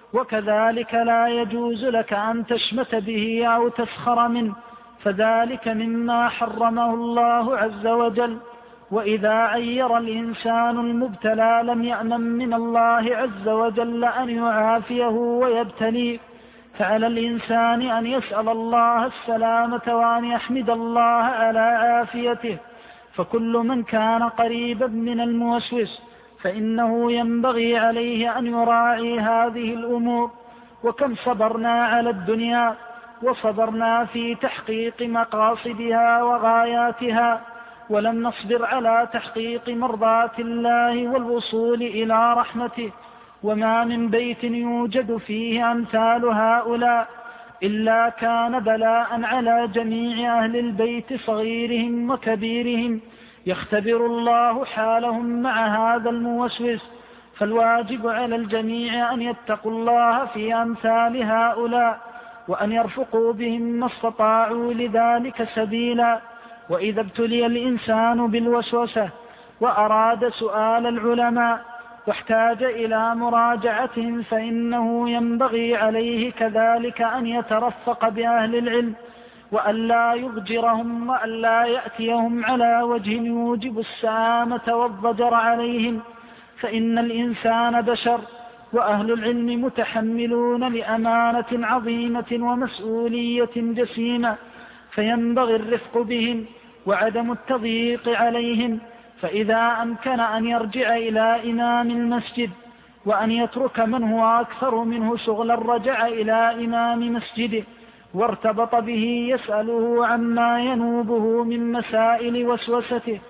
وكذلك لا يجوز لك أن تشمت به أو تسخر منه، فذلك مما حرمه الله عز وجل. وإذا عير الإنسان المبتلى لم يأمن من الله عز وجل أن يعافيه ويبتليه، فعلى الإنسان أن يسأل الله السلامة وأن يحمد الله على عافيته. فكل من كان قريبا من الموسوس فإنه ينبغي عليه أن يراعي هذه الأمور. وكم صبرنا على الدنيا وصبرنا في تحقيق مقاصدها وغاياتها، ولم نصبر على تحقيق مرضاة الله والوصول إلى رحمته. وما من بيت يوجد فيه أمثال هؤلاء إلا كان بلاء على جميع أهل البيت صغيرهم وكبيرهم، يختبر الله حالهم مع هذا الموسوس. فالواجب على الجميع أن يتقوا الله في أمثال هؤلاء، وأن يرفقوا بهم ما استطاعوا لذلك سبيلا. وإذا ابتلي الإنسان بالوسوسة وأراد سؤال العلماء واحتاج إلى مراجعتهم، فإنه ينبغي عليه كذلك أن يترفق بأهل العلم، وأن لا يضجرهم، وأن لا يأتيهم على وجه يوجب السآمة والضجر عليهم، فإن الإنسان بشر، وأهل العلم متحملون لأمانة عظيمة ومسؤولية جسيمة، فينبغي الرفق بهم وعدم التضييق عليهم. فإذا أمكن أن يرجع إلى إمام المسجد وأن يترك من هو أكثر منه شغلا رجع إلى إمام مسجده وارتبط به يسأله عما ينوبه من مسائل وسوسته،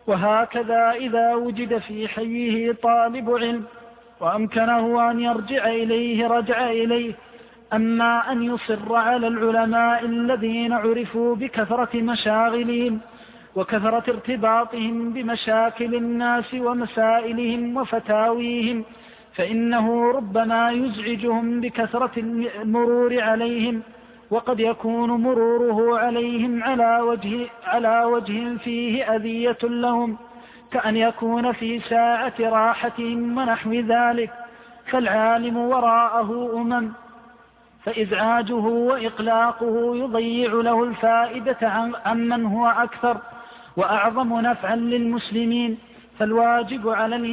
وهكذا إذا وجد في حيه طالب علم وأمكنه أن يرجع إليه رجع إليه. أما أن يصر على العلماء الذين عرفوا بكثرة مشاغلهم وكثرة ارتباطهم بمشاكل الناس ومسائلهم وفتاويهم، فإنه ربما يزعجهم بكثرة المرور عليهم، وقد يكون مروره عليهم على وجه فيه أذية لهم، كأن يكون في ساعة راحتهم ونحو ذلك. فالعالم وراءه فإزعاجه وإقلاقه يضيع له الفائدة عمن هو أكثر وأعظم نفعا للمسلمين. فالواجب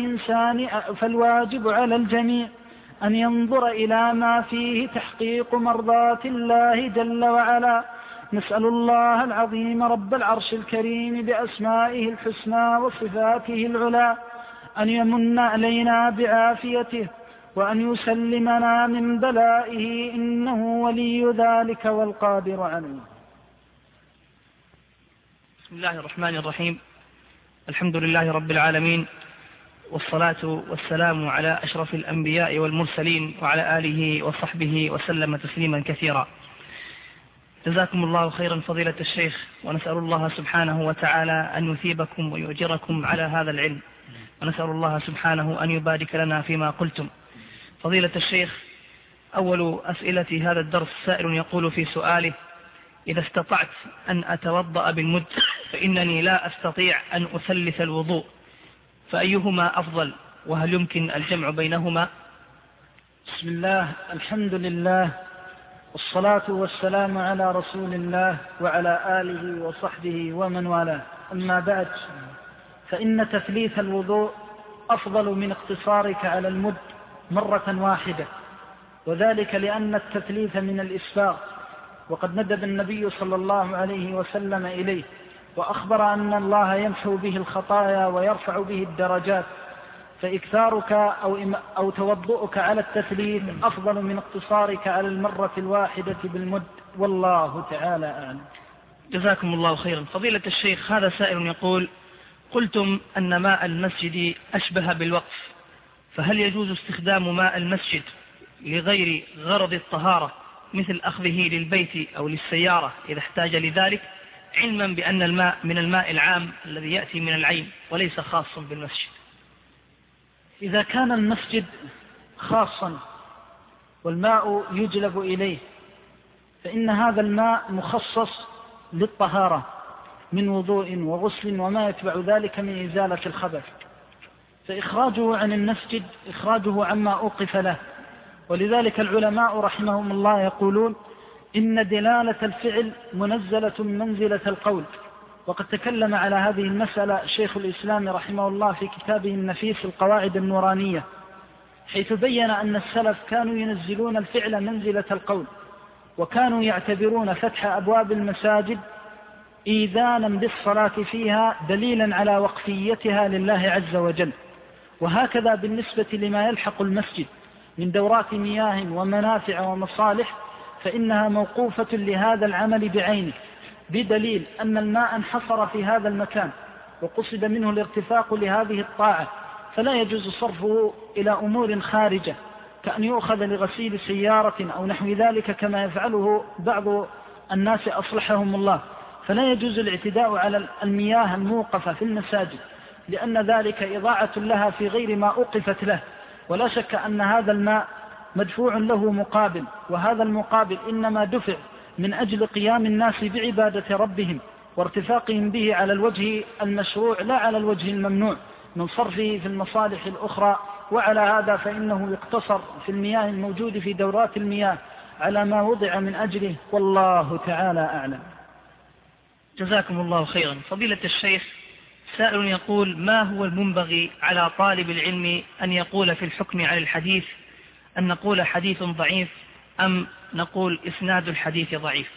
على الجميع أن ينظر إلى ما فيه تحقيق مرضات الله جل وعلا. نسأل الله العظيم رب العرش الكريم بأسمائه الحسنى وصفاته العلى أن يمن علينا بعافيته وأن يسلمنا من بلائه، إنه ولي ذلك والقادر عليه. بسم الله الرحمن الرحيم. الحمد لله رب العالمين، والصلاة والسلام على أشرف الأنبياء والمرسلين وعلى آله وصحبه وسلم تسليما كثيرا. جزاكم الله خيرا فضيلة الشيخ، ونسأل الله سبحانه وتعالى أن يثيبكم ويؤجركم على هذا العلم، ونسأل الله سبحانه أن يبارك لنا فيما قلتم. فضيلة الشيخ، أول أسئلة هذا الدرس سائل يقول في سؤاله: إذا استطعت أن أتوضأ بالمد فإنني لا أستطيع أن أثلث الوضوء، فأيهما أفضل، وهل يمكن الجمع بينهما؟ بسم الله، الحمد لله، والصلاة والسلام على رسول الله وعلى آله وصحبه ومن والاه. أما بعد، فإن تثليث الوضوء أفضل من اقتصارك على المد مرة واحدة، وذلك لأن التثليث من الإسباغ، وقد ندب النبي صلى الله عليه وسلم إليه وأخبر أن الله يمحو به الخطايا ويرفع به الدرجات، فإكثارك أو توضؤك على التثليث أفضل من اقتصارك على المرة الواحدة بالمد، والله تعالى أعلم. جزاكم الله خيرا. فضيلة الشيخ، هذا سائل يقول: قلتم أن ماء المسجد أشبه بالوقف، فهل يجوز استخدام ماء المسجد لغير غرض الطهارة، مثل أخذه للبيت أو للسيارة إذا احتاج لذلك، علما بأن الماء من الماء العام الذي يأتي من العين وليس خاصا بالمسجد؟ إذا كان المسجد خاصا والماء يجلب إليه، فإن هذا الماء مخصص للطهارة من وضوء وغسل وما يتبع ذلك من إزالة الخبث، فإخراجه عن المسجد إخراجه عما أوقف له. ولذلك العلماء رحمهم الله يقولون: إن دلالة الفعل منزلة منزلة القول. وقد تكلم على هذه المسألة شيخ الإسلام رحمه الله في كتابه النفيس القواعد النورانية، حيث بين أن السلف كانوا ينزلون الفعل منزلة القول، وكانوا يعتبرون فتح أبواب المساجد إيذانا بالصلاة فيها دليلا على وقفيتها لله عز وجل. وهكذا بالنسبة لما يلحق المسجد من دورات مياه ومنافع ومصالح، فإنها موقوفة لهذا العمل بعينه، بدليل أن الماء انحصر في هذا المكان وقصد منه الارتفاق لهذه الطاعة، فلا يجوز صرفه إلى أمور خارجة كأن يؤخذ لغسيل سيارة أو نحو ذلك كما يفعله بعض الناس أصلحهم الله. فلا يجوز الاعتداء على المياه الموقفة في المساجد، لأن ذلك إضاعة لها في غير ما أوقفت له. ولا شك أن هذا الماء مدفوع له مقابل، وهذا المقابل إنما دفع من أجل قيام الناس بعبادة ربهم وارتفاقهم به على الوجه المشروع لا على الوجه الممنوع من صرفه في المصالح الأخرى. وعلى هذا فإنه يقتصر في المياه الموجود في دورات المياه على ما وضع من أجله، والله تعالى أعلم. جزاكم الله خيرا. فضيلة الشيخ، سائل يقول: ما هو المنبغي على طالب العلم أن يقول في الحكم على الحديث؟ أن نقول حديث ضعيف أم نقول إسناد الحديث ضعيف؟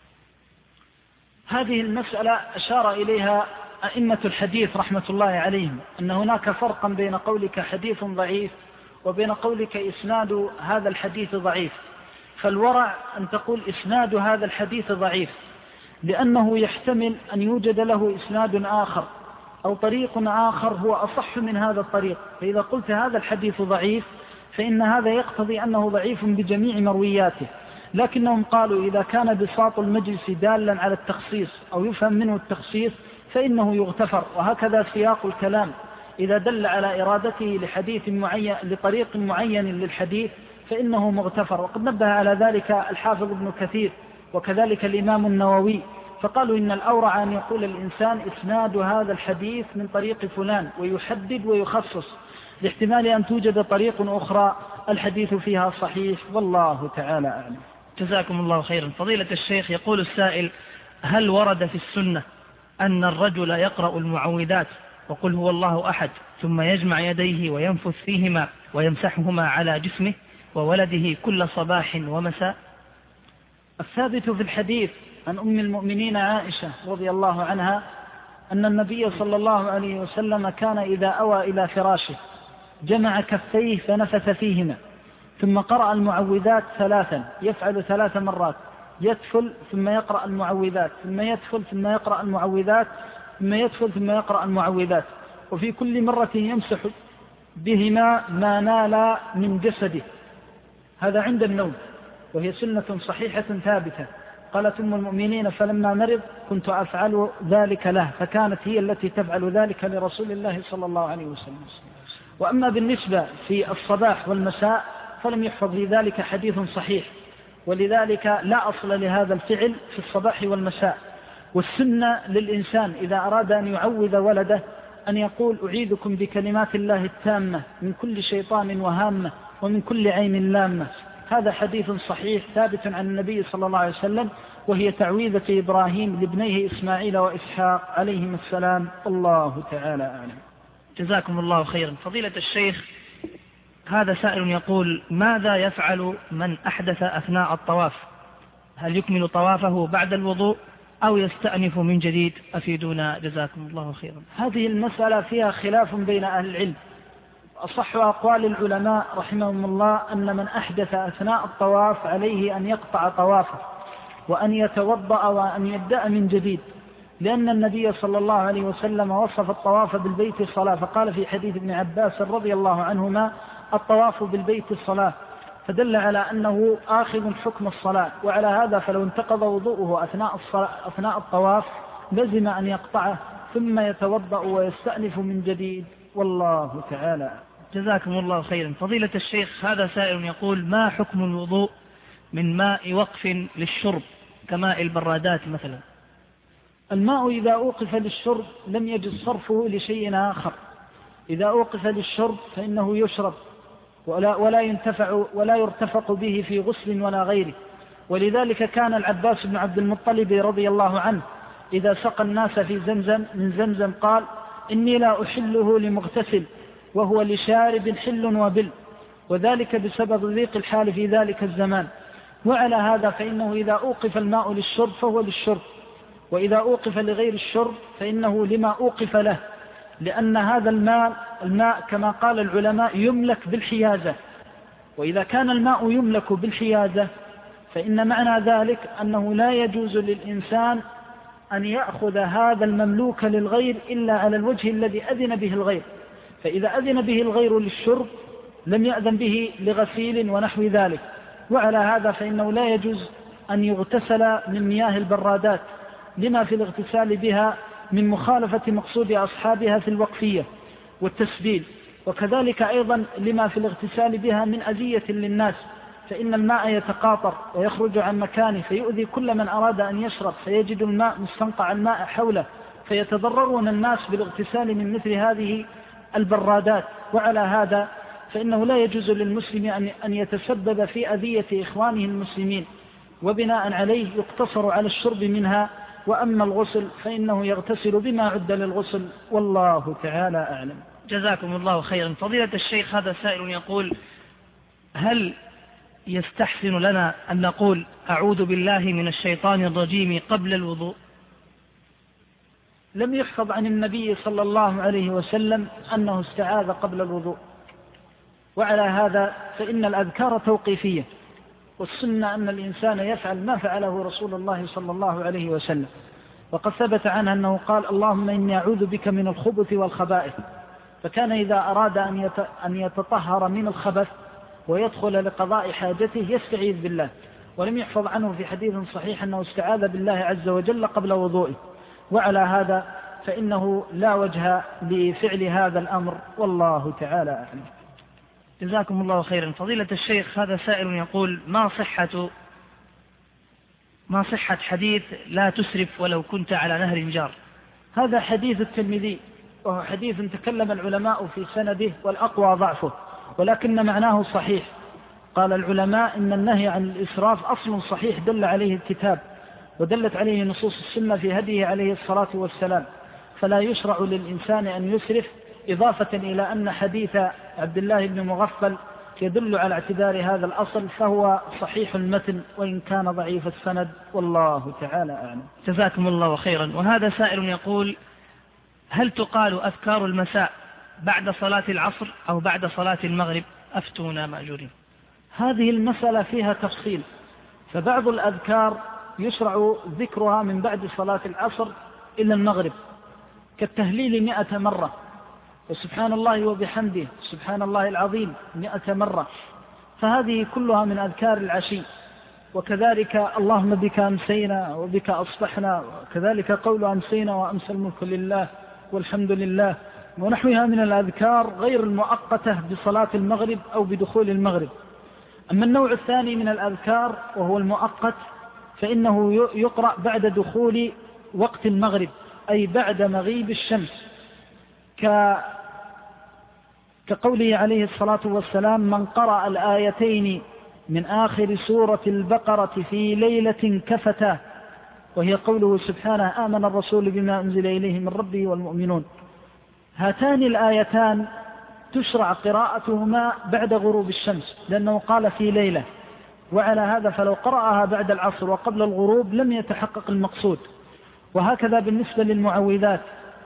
هذه المسألة أشار إليها أئمة الحديث رحمة الله عليهم، أن هناك فرقا بين قولك حديث ضعيف وبين قولك إسناد هذا الحديث ضعيف. فالورع أن تقول إسناد هذا الحديث ضعيف، لأنه يحتمل أن يوجد له إسناد آخر أو طريق آخر هو أصح من هذا الطريق، فإذا قلت هذا الحديث ضعيف فإن هذا يقتضي أنه ضعيف بجميع مروياته. لكنهم قالوا إذا كان بساط المجلس دالا على التخصيص أو يفهم منه التخصيص فإنه يغتفر، وهكذا سياق الكلام إذا دل على إرادته لحديث معين لطريق معين للحديث فإنه مغتفر. وقد نبه على ذلك الحافظ ابن كثير وكذلك الإمام النووي، فقالوا إن الأورع أن يقول الإنسان إسناد هذا الحديث من طريق فلان ويحدد ويخصص لاحتمال أن توجد طريق أخرى الحديث فيها صحيح، والله تعالى أعلم. جزاكم الله خيرا. فضيلة الشيخ، يقول السائل: هل ورد في السنة أن الرجل يقرأ المعوذات وقل هو الله أحد ثم يجمع يديه وينفث فيهما ويمسحهما على جسمه وولده كل صباح ومساء؟ الثابت في الحديث عن أم المؤمنين عائشة رضي الله عنها أن النبي صلى الله عليه وسلم كان إذا أوى إلى فراشه جمع كفيه فنفث فيهما ثم قرأ المعوذات ثلاثا، يفعل 3 مرات، يدفل ثم يقرأ المعوذات ثم يدفل ثم يقرأ المعوذات ثم يدفل ثم يقرأ المعوذات، وفي كل مرة يمسح بهما ما نال من جسده. هذا عند النوم، وهي سنة صحيحة ثابتة. قالت أم المؤمنين: فلما مرض كنت أفعل ذلك له، فكانت هي التي تفعل ذلك لرسول الله صلى الله عليه وسلم. وأما بالنسبة في الصباح والمساء فلم يحفظ في ذلك حديث صحيح، ولذلك لا أصل لهذا الفعل في الصباح والمساء. والسنة للإنسان إذا أراد أن يعوذ ولده أن يقول: أعيذكم بكلمات الله التامة من كل شيطان وهامة ومن كل عين لامة. هذا حديث صحيح ثابت عن النبي صلى الله عليه وسلم، وهي تعويذة إبراهيم لابنيه إسماعيل وإسحاق عليهم السلام، الله تعالى أعلم. جزاكم الله خيرا. فضيلة الشيخ، هذا سائل يقول: ماذا يفعل من أحدث أثناء الطواف؟ هل يكمل طوافه بعد الوضوء أو يستأنف من جديد؟ أفيدونا جزاكم الله خيرا. هذه المسألة فيها خلاف بين أهل العلم. أصح أقوال العلماء رحمهم الله أن من أحدث أثناء الطواف عليه أن يقطع طوافه وأن يتوضأ وأن يبدأ من جديد، لأن النبي صلى الله عليه وسلم وصف الطواف بالبيت الصلاة، فقال في حديث ابن عباس رضي الله عنهما: الطواف بالبيت الصلاة، فدل على أنه آخذ حكم الصلاة. وعلى هذا فلو انتقض وضوءه أثناء الطواف لزم أن يقطعه ثم يتوضأ ويستأنف من جديد، والله تعالى. جزاكم الله خيرا. فضيلة الشيخ، هذا سائل يقول: ما حكم الوضوء من ماء وقف للشرب كماء البرادات مثلا؟ الماء إذا أوقف للشرب لم يجز صرفه لشيء آخر. إذا أوقف للشرب فإنه يشرب ولا ينتفع ولا يرتفق به في غسل ولا غيره. ولذلك كان العباس بن عبد المطلب رضي الله عنه إذا سقى الناس في من زمزم قال: إني لا أحله لمغتسل وهو لشارب حل وبل، وذلك بسبب ضيق الحال في ذلك الزمان. وعلى هذا فإنه إذا أوقف الماء للشرب فهو للشرب، وإذا أوقف لغير الشرب فإنه لما أوقف له، لأن هذا الماء كما قال العلماء يملك بالحيازة، وإذا كان الماء يملك بالحيازة فإن معنى ذلك أنه لا يجوز للإنسان أن يأخذ هذا المملوك للغير إلا على الوجه الذي أذن به الغير. فإذا أذن به الغير للشرب لم يأذن به لغسيل ونحو ذلك. وعلى هذا فإنه لا يجوز أن يغتسل من مياه البرادات لما في الاغتسال بها من مخالفة مقصود أصحابها في الوقفية والتسبيل، وكذلك أيضا لما في الاغتسال بها من أذية للناس، فإن الماء يتقاطر ويخرج عن مكانه فيؤذي كل من أراد أن يشرب، فيجد الماء مستنقع الماء حوله، فيتضررون الناس بالاغتسال من مثل هذه البرادات. وعلى هذا فإنه لا يجوز للمسلم أن يتسبب في أذية إخوانه المسلمين، وبناء عليه يقتصر على الشرب منها. وأما الغسل فإنه يغتسل بما عد للغسل، والله تعالى أعلم. جزاكم الله خيرا. فضيلة الشيخ، هذا سائل يقول: هل يستحسن لنا أن نقول أعوذ بالله من الشيطان الرجيم قبل الوضوء؟ لم يحفظ عن النبي صلى الله عليه وسلم أنه استعاذ قبل الوضوء، وعلى هذا فإن الأذكار توقيفية، والسنة أن الإنسان يفعل ما فعله رسول الله صلى الله عليه وسلم. وقد ثبت عنه أنه قال اللهم إني أعوذ بك من الخبث والخبائث، فكان إذا أراد أن يتطهر من الخبث ويدخل لقضاء حاجته يستعيذ بالله. ولم يحفظ عنه في حديث صحيح أنه استعاذ بالله عز وجل قبل وضوئه، وعلى هذا فإنه لا وجه لفعل هذا الأمر، والله تعالى أعلم. جزاكم الله خيرا. فضيلة الشيخ، هذا سائل يقول ما صحة حديث لا تسرف ولو كنت على نهر جار؟ هذا حديث الترمذي، وهو حديث تكلم العلماء في سنده والأقوى ضعفه، ولكن معناه صحيح. قال العلماء إن النهي عن الإسراف أصل صحيح دل عليه الكتاب ودلت عليه نصوص السنة في هديه عليه الصلاة والسلام، فلا يشرع للإنسان أن يسرف، إضافة إلى أن حديث عبد الله بن مغفل يدل على اعتبار هذا الأصل، فهو صحيح المتن وإن كان ضعيف السند، والله تعالى أعلم. جزاكم الله خيرا. وهذا سائل يقول هل تقال أذكار المساء بعد صلاة العصر أو بعد صلاة المغرب؟ أفتونا مأجورين. هذه المسألة فيها تفصيل، فبعض الأذكار يشرع ذكرها من بعد صلاة العصر إلى المغرب، كالتهليل 100 مرة، وسبحان الله وبحمده سبحان الله العظيم 100 مرة، فهذه كلها من أذكار العشي. وكذلك اللهم بك أمسينا وبك أصبحنا، وكذلك قول أمسينا وأمسى الملك لله والحمد لله، ونحوها من الأذكار غير المؤقتة بصلاة المغرب أو بدخول المغرب. أما النوع الثاني من الأذكار وهو المؤقت فإنه يقرأ بعد دخول وقت المغرب، أي بعد مغيب الشمس، كقوله عليه الصلاة والسلام من قرأ الآيتين من آخر سورة البقرة في ليلة كفتا، وهي قوله سبحانه آمن الرسول بما أنزل إليه من ربه والمؤمنون. هاتان الآيتان تشرع قراءتهما بعد غروب الشمس، لأنه قال في ليلة، وعلى هذا فلو قرأها بعد العصر وقبل الغروب لم يتحقق المقصود. وهكذا بالنسبة للمعوذات.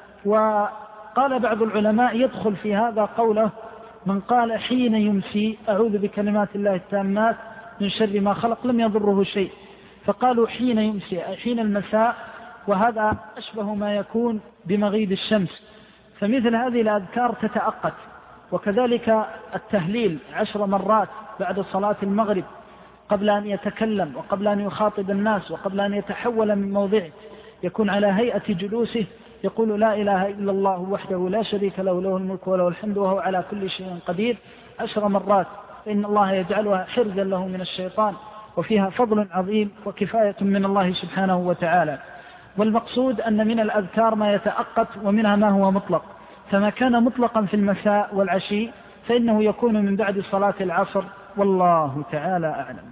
وقال بعض العلماء يدخل في هذا قوله من قال حين يمسي أعوذ بكلمات الله التامات من شر ما خلق لم يضره شيء، فقالوا حين يمسي أي حين المساء، وهذا أشبه ما يكون بمغيب الشمس. فمثل هذه الأذكار تتأقت. وكذلك التهليل 10 مرات بعد صلاة المغرب قبل أن يتكلم وقبل أن يخاطب الناس وقبل أن يتحول من موضعه، يكون على هيئة جلوسه يقول لا إله إلا الله وحده لا شريك له له الملك وله الحمد وهو على كل شيء قدير 10 مرات، فإن الله يجعلها حرزا له من الشيطان، وفيها فضل عظيم وكفاية من الله سبحانه وتعالى. والمقصود أن من الأذكار ما يتأقت ومنها ما هو مطلق، فما كان مطلقا في المساء والعشي فإنه يكون من بعد صلاة العصر، والله تعالى أعلم.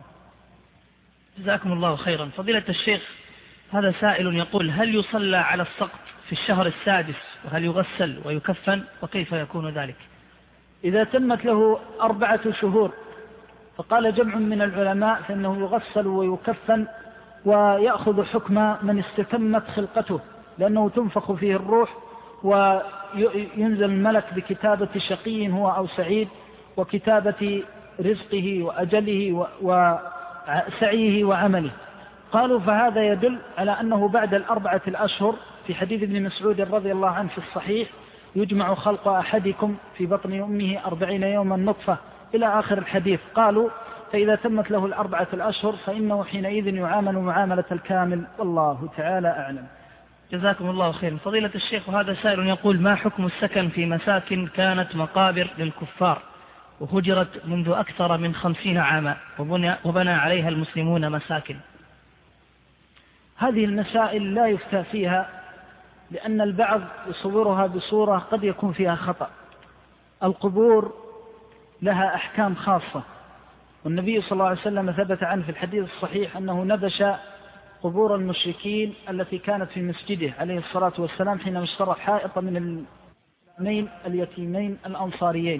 جزاكم الله خيرا. فضيلة الشيخ، هذا سائل يقول هل يصلى على السقط في الشهر السادس، وهل يغسل ويكفن، وكيف يكون ذلك؟ إذا تمت له 4 شهور فقال جمع من العلماء فإنه يغسل ويكفن ويأخذ حكم من استتمت خلقته، لأنه تنفخ فيه الروح وينزل الملك بكتابة شقي هو أو سعيد، وكتابة رزقه وأجله وسعيه وعمله. قالوا فهذا يدل على أنه بعد 4 الأشهر، في حديث ابن مسعود رضي الله عنه في الصحيح يجمع خلق أحدكم في بطن أمه 40 يوما نطفة إلى آخر الحديث. قالوا فإذا تمت له 4 الأشهر فإنه حينئذ يعامل معاملة الكامل، والله تعالى أعلم. جزاكم الله خيرا. فضيلة الشيخ، وهذا سائل يقول ما حكم السكن في مساكن كانت مقابر للكفار وهجرت منذ أكثر من 50 عاما وبنى عليها المسلمون مساكن؟ هذه المسائل لا يفتى فيها، لأن البعض يصورها بصورة قد يكون فيها خطأ. القبور لها أحكام خاصة، والنبي صلى الله عليه وسلم ثبت عنه في الحديث الصحيح أنه نبش قبور المشركين التي كانت في مسجده عليه الصلاة والسلام حينما اشترى حائط من الإمامين اليتيمين الأنصاريين،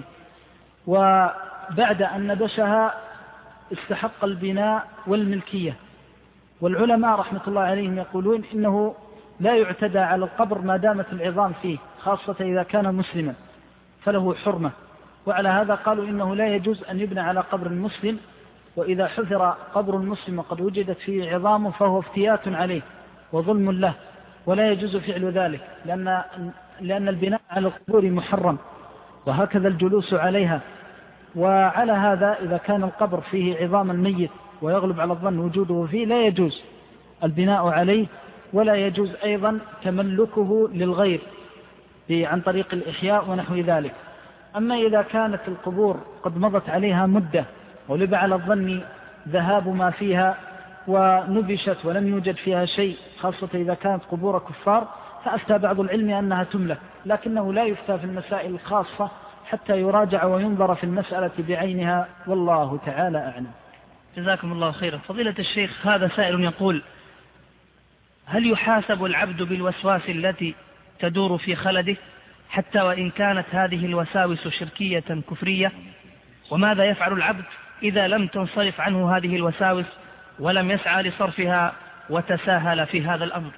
وبعد أن نبشها استحق البناء والملكية. والعلماء رحمة الله عليهم يقولون إنه لا يعتدى على القبر ما دامت العظام فيه، خاصة إذا كان مسلما فله حرمة. وعلى هذا قالوا إنه لا يجوز أن يبنى على قبر المسلم، وإذا حفر قبر المسلم وقد وجدت فيه عظامه فهو افتيات عليه وظلم له. ولا يجوز فعل ذلك، لأن البناء على القبور محرم، وهكذا الجلوس عليها. وعلى هذا إذا كان القبر فيه عظام الميت ويغلب على الظن وجوده فيه لا يجوز البناء عليه، ولا يجوز أيضا تملكه للغير عن طريق الإحياء ونحو ذلك. أما إذا كانت القبور قد مضت عليها مدة ولب على الظن ذهاب ما فيها ونبشت ولم يوجد فيها شيء، خاصة إذا كانت قبور كفار، فأفتى بعض العلم أنها تملك، لكنه لا يفتى في المسائل الخاصة حتى يراجع وينظر في المسألة بعينها، والله تعالى أعلم. جزاكم الله خيرا. فضيلة الشيخ، هذا سائل يقول: هل يحاسب العبد بالوسواس التي تدور في خلده حتى وإن كانت هذه الوساوس شركية كفرية؟ وماذا يفعل العبد إذا لم تنصرف عنه هذه الوساوس ولم يسعى لصرفها وتساهل في هذا الأمر؟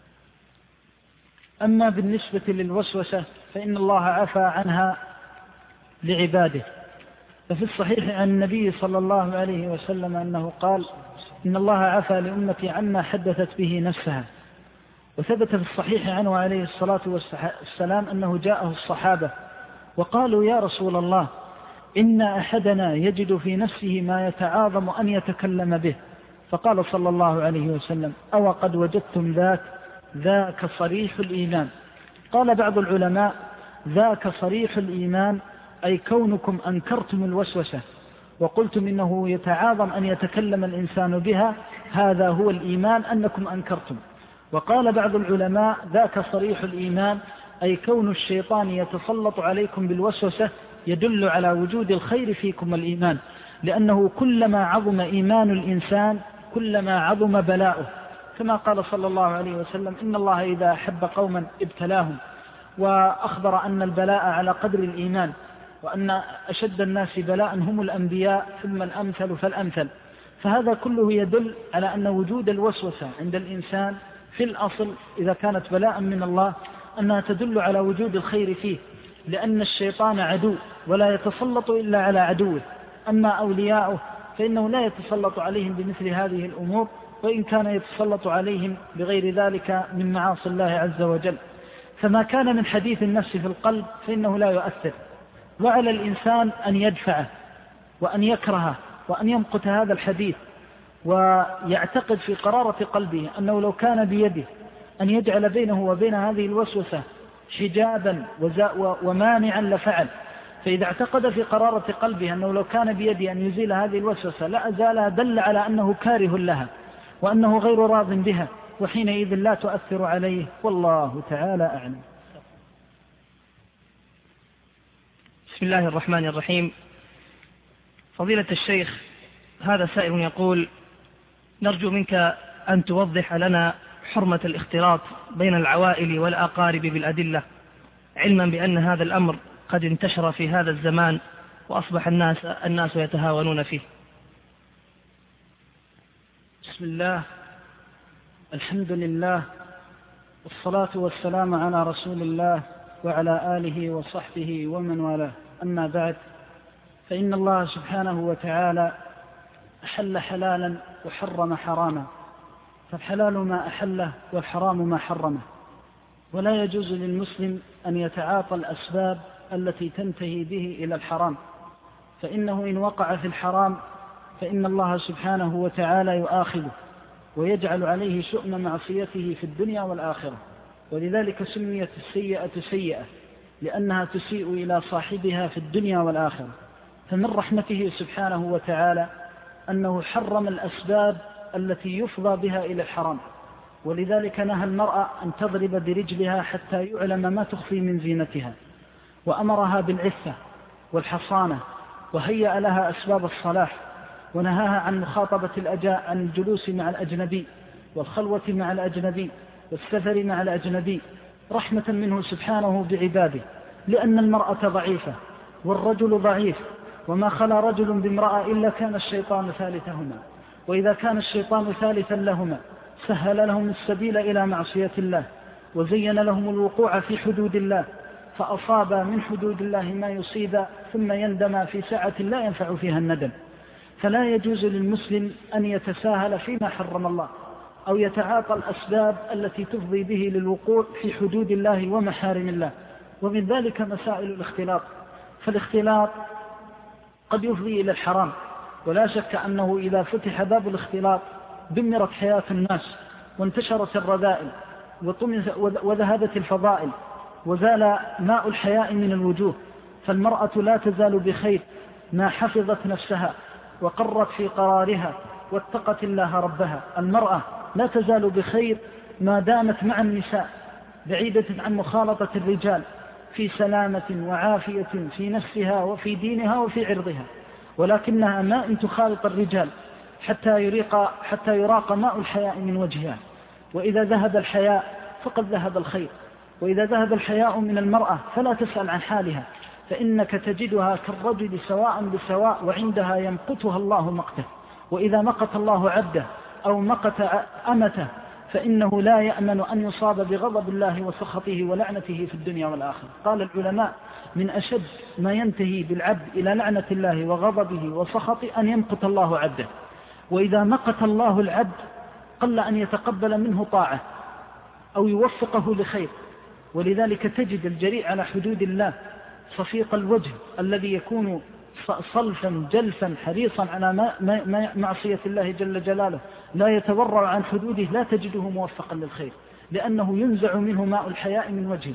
أما بالنسبة للوسوسة فإن الله عفى عنها لعباده، ففي الصحيح عن النبي صلى الله عليه وسلم أنه قال: إن الله عفى لأمتي عما حدثت به نفسها. وثبت في الصحيح عنه عليه الصلاة والسلام أنه جاءه الصحابة وقالوا: يا رسول الله، إن أحدنا يجد في نفسه ما يتعاظم أن يتكلم به. فقال صلى الله عليه وسلم: أو قد وجدتم ذاك صريح الإيمان. قال بعض العلماء: ذاك صريح الإيمان أي كونكم أنكرتم الوسوسة وقلتم إنه يتعاظم أن يتكلم الإنسان بها، هذا هو الإيمان أنكم أنكرتم. وقال بعض العلماء: ذاك صريح الإيمان أي كون الشيطان يتسلط عليكم بالوسوسة يدل على وجود الخير فيكم الإيمان، لأنه كلما عظم إيمان الإنسان كلما عظم بلاؤه، كما قال صلى الله عليه وسلم: إن الله إذا أحب قوما ابتلاهم، وأخبر أن البلاء على قدر الإيمان، وأن أشد الناس بلاء هم الأنبياء ثم الأمثل فالأمثل. فهذا كله يدل على أن وجود الوسوسة عند الإنسان في الأصل إذا كانت بلاء من الله أنها تدل على وجود الخير فيه، لأن الشيطان عدو ولا يتسلط إلا على عدوه، أما أولياؤه فإنه لا يتسلط عليهم بمثل هذه الأمور، وإن كان يتسلط عليهم بغير ذلك من معاصي الله عز وجل. فما كان من حديث النفس في القلب فإنه لا يؤثر، وعلى الإنسان أن يدفعه وأن يكرهه وأن يمقت هذا الحديث، ويعتقد في قرارة قلبه أنه لو كان بيده أن يجعل بينه وبين هذه الوسوسة حجابا ومانعا لفعل. فإذا اعتقد في قرارة قلبه أنه لو كان بيده أن يزيل هذه الوسوسة لا أزالها، دل على أنه كاره لها وأنه غير راض بها، وحينئذ لا تؤثر عليه، والله تعالى أعلم. بسم الله الرحمن الرحيم. فضيلة الشيخ، هذا سائل يقول: نرجو منك أن توضح لنا حرمة الاختلاط بين العوائل والأقارب بالأدلة، علما بأن هذا الأمر قد انتشر في هذا الزمان وأصبح الناس يتهاونون فيه. بسم الله، الحمد لله، والصلاة والسلام على رسول الله وعلى آله وصحبه ومن والاه، أما بعد، فإن الله سبحانه وتعالى أحل حلالا وحرم حراما، فالحلال ما أحله والحرام ما حرمه، ولا يجوز للمسلم أن يتعاطى الأسباب التي تنتهي به إلى الحرام، فإنه إن وقع في الحرام فإن الله سبحانه وتعالى يؤاخذه ويجعل عليه شؤم معصيته في الدنيا والآخرة. ولذلك سميت السيئة سيئة، لأنها تسيء إلى صاحبها في الدنيا والآخرة. فمن رحمته سبحانه وتعالى أنه حرم الأسباب التي يفضى بها إلى الحرام، ولذلك نهى المرأة أن تضرب برجلها حتى يعلم ما تخفي من زينتها، وأمرها بالعفة والحصانة، وهيأ لها أسباب الصلاح، ونهاها عن مخاطبة عن الجلوس مع الأجنبي والخلوة مع الأجنبي والسفر مع الأجنبي، رحمة منه سبحانه بعباده، لأن المرأة ضعيفة والرجل ضعيف، وما خلا رجل بامرأة إلا كان الشيطان ثالثهما، وإذا كان الشيطان ثالثا لهما سهل لهم السبيل إلى معصية الله، وزين لهم الوقوع في حدود الله، فأصاب من حدود الله ما يصيب ثم يندم في ساعة لا ينفع فيها الندم. فلا يجوز للمسلم أن يتساهل فيما حرم الله، أو يتعاطى الأسباب التي تفضي به للوقوع في حدود الله ومحارم الله. ومن ذلك مسائل الاختلاط، فالاختلاط قد يفضي إلى الحرام، ولا شك أنه إذا فتح باب الاختلاط دمرت حياة الناس وانتشرت الرذائل وذهبت الفضائل وزال ماء الحياء من الوجوه. فالمرأة لا تزال بخير ما حفظت نفسها وقرت في قرارها واتقت الله ربها. المرأة لا تزال بخير ما دامت مع النساء بعيدة عن مخالطة الرجال، في سلامة وعافية في نفسها وفي دينها وفي عرضها. ولكنها ما إن تخالط الرجال حتى يراق ماء الحياء من وجهها. وإذا ذهب الحياء فقد ذهب الخير، وإذا ذهب الحياء من المرأة فلا تسأل عن حالها، فإنك تجدها كالرجل سواء بسواء، وعندها يمقتها الله مقته. وإذا مقت الله عبده أو مقت أمته فإنه لا يأمن أن يصاب بغضب الله وسخطه ولعنته في الدنيا والآخرة. قال العلماء: من أشد ما ينتهي بالعبد إلى لعنة الله وغضبه وسخطه أن يمقت الله عبده. وإذا مقت الله العبد قل أن يتقبل منه طاعة أو يوفقه لخير. ولذلك تجد الجريء على حدود الله صفيق الوجه الذي يكون صلفا جلفا حريصا على معصية الله جل جلاله، لا يتورع عن حدوده، لا تجده موفقا للخير، لأنه ينزع منه ماء الحياء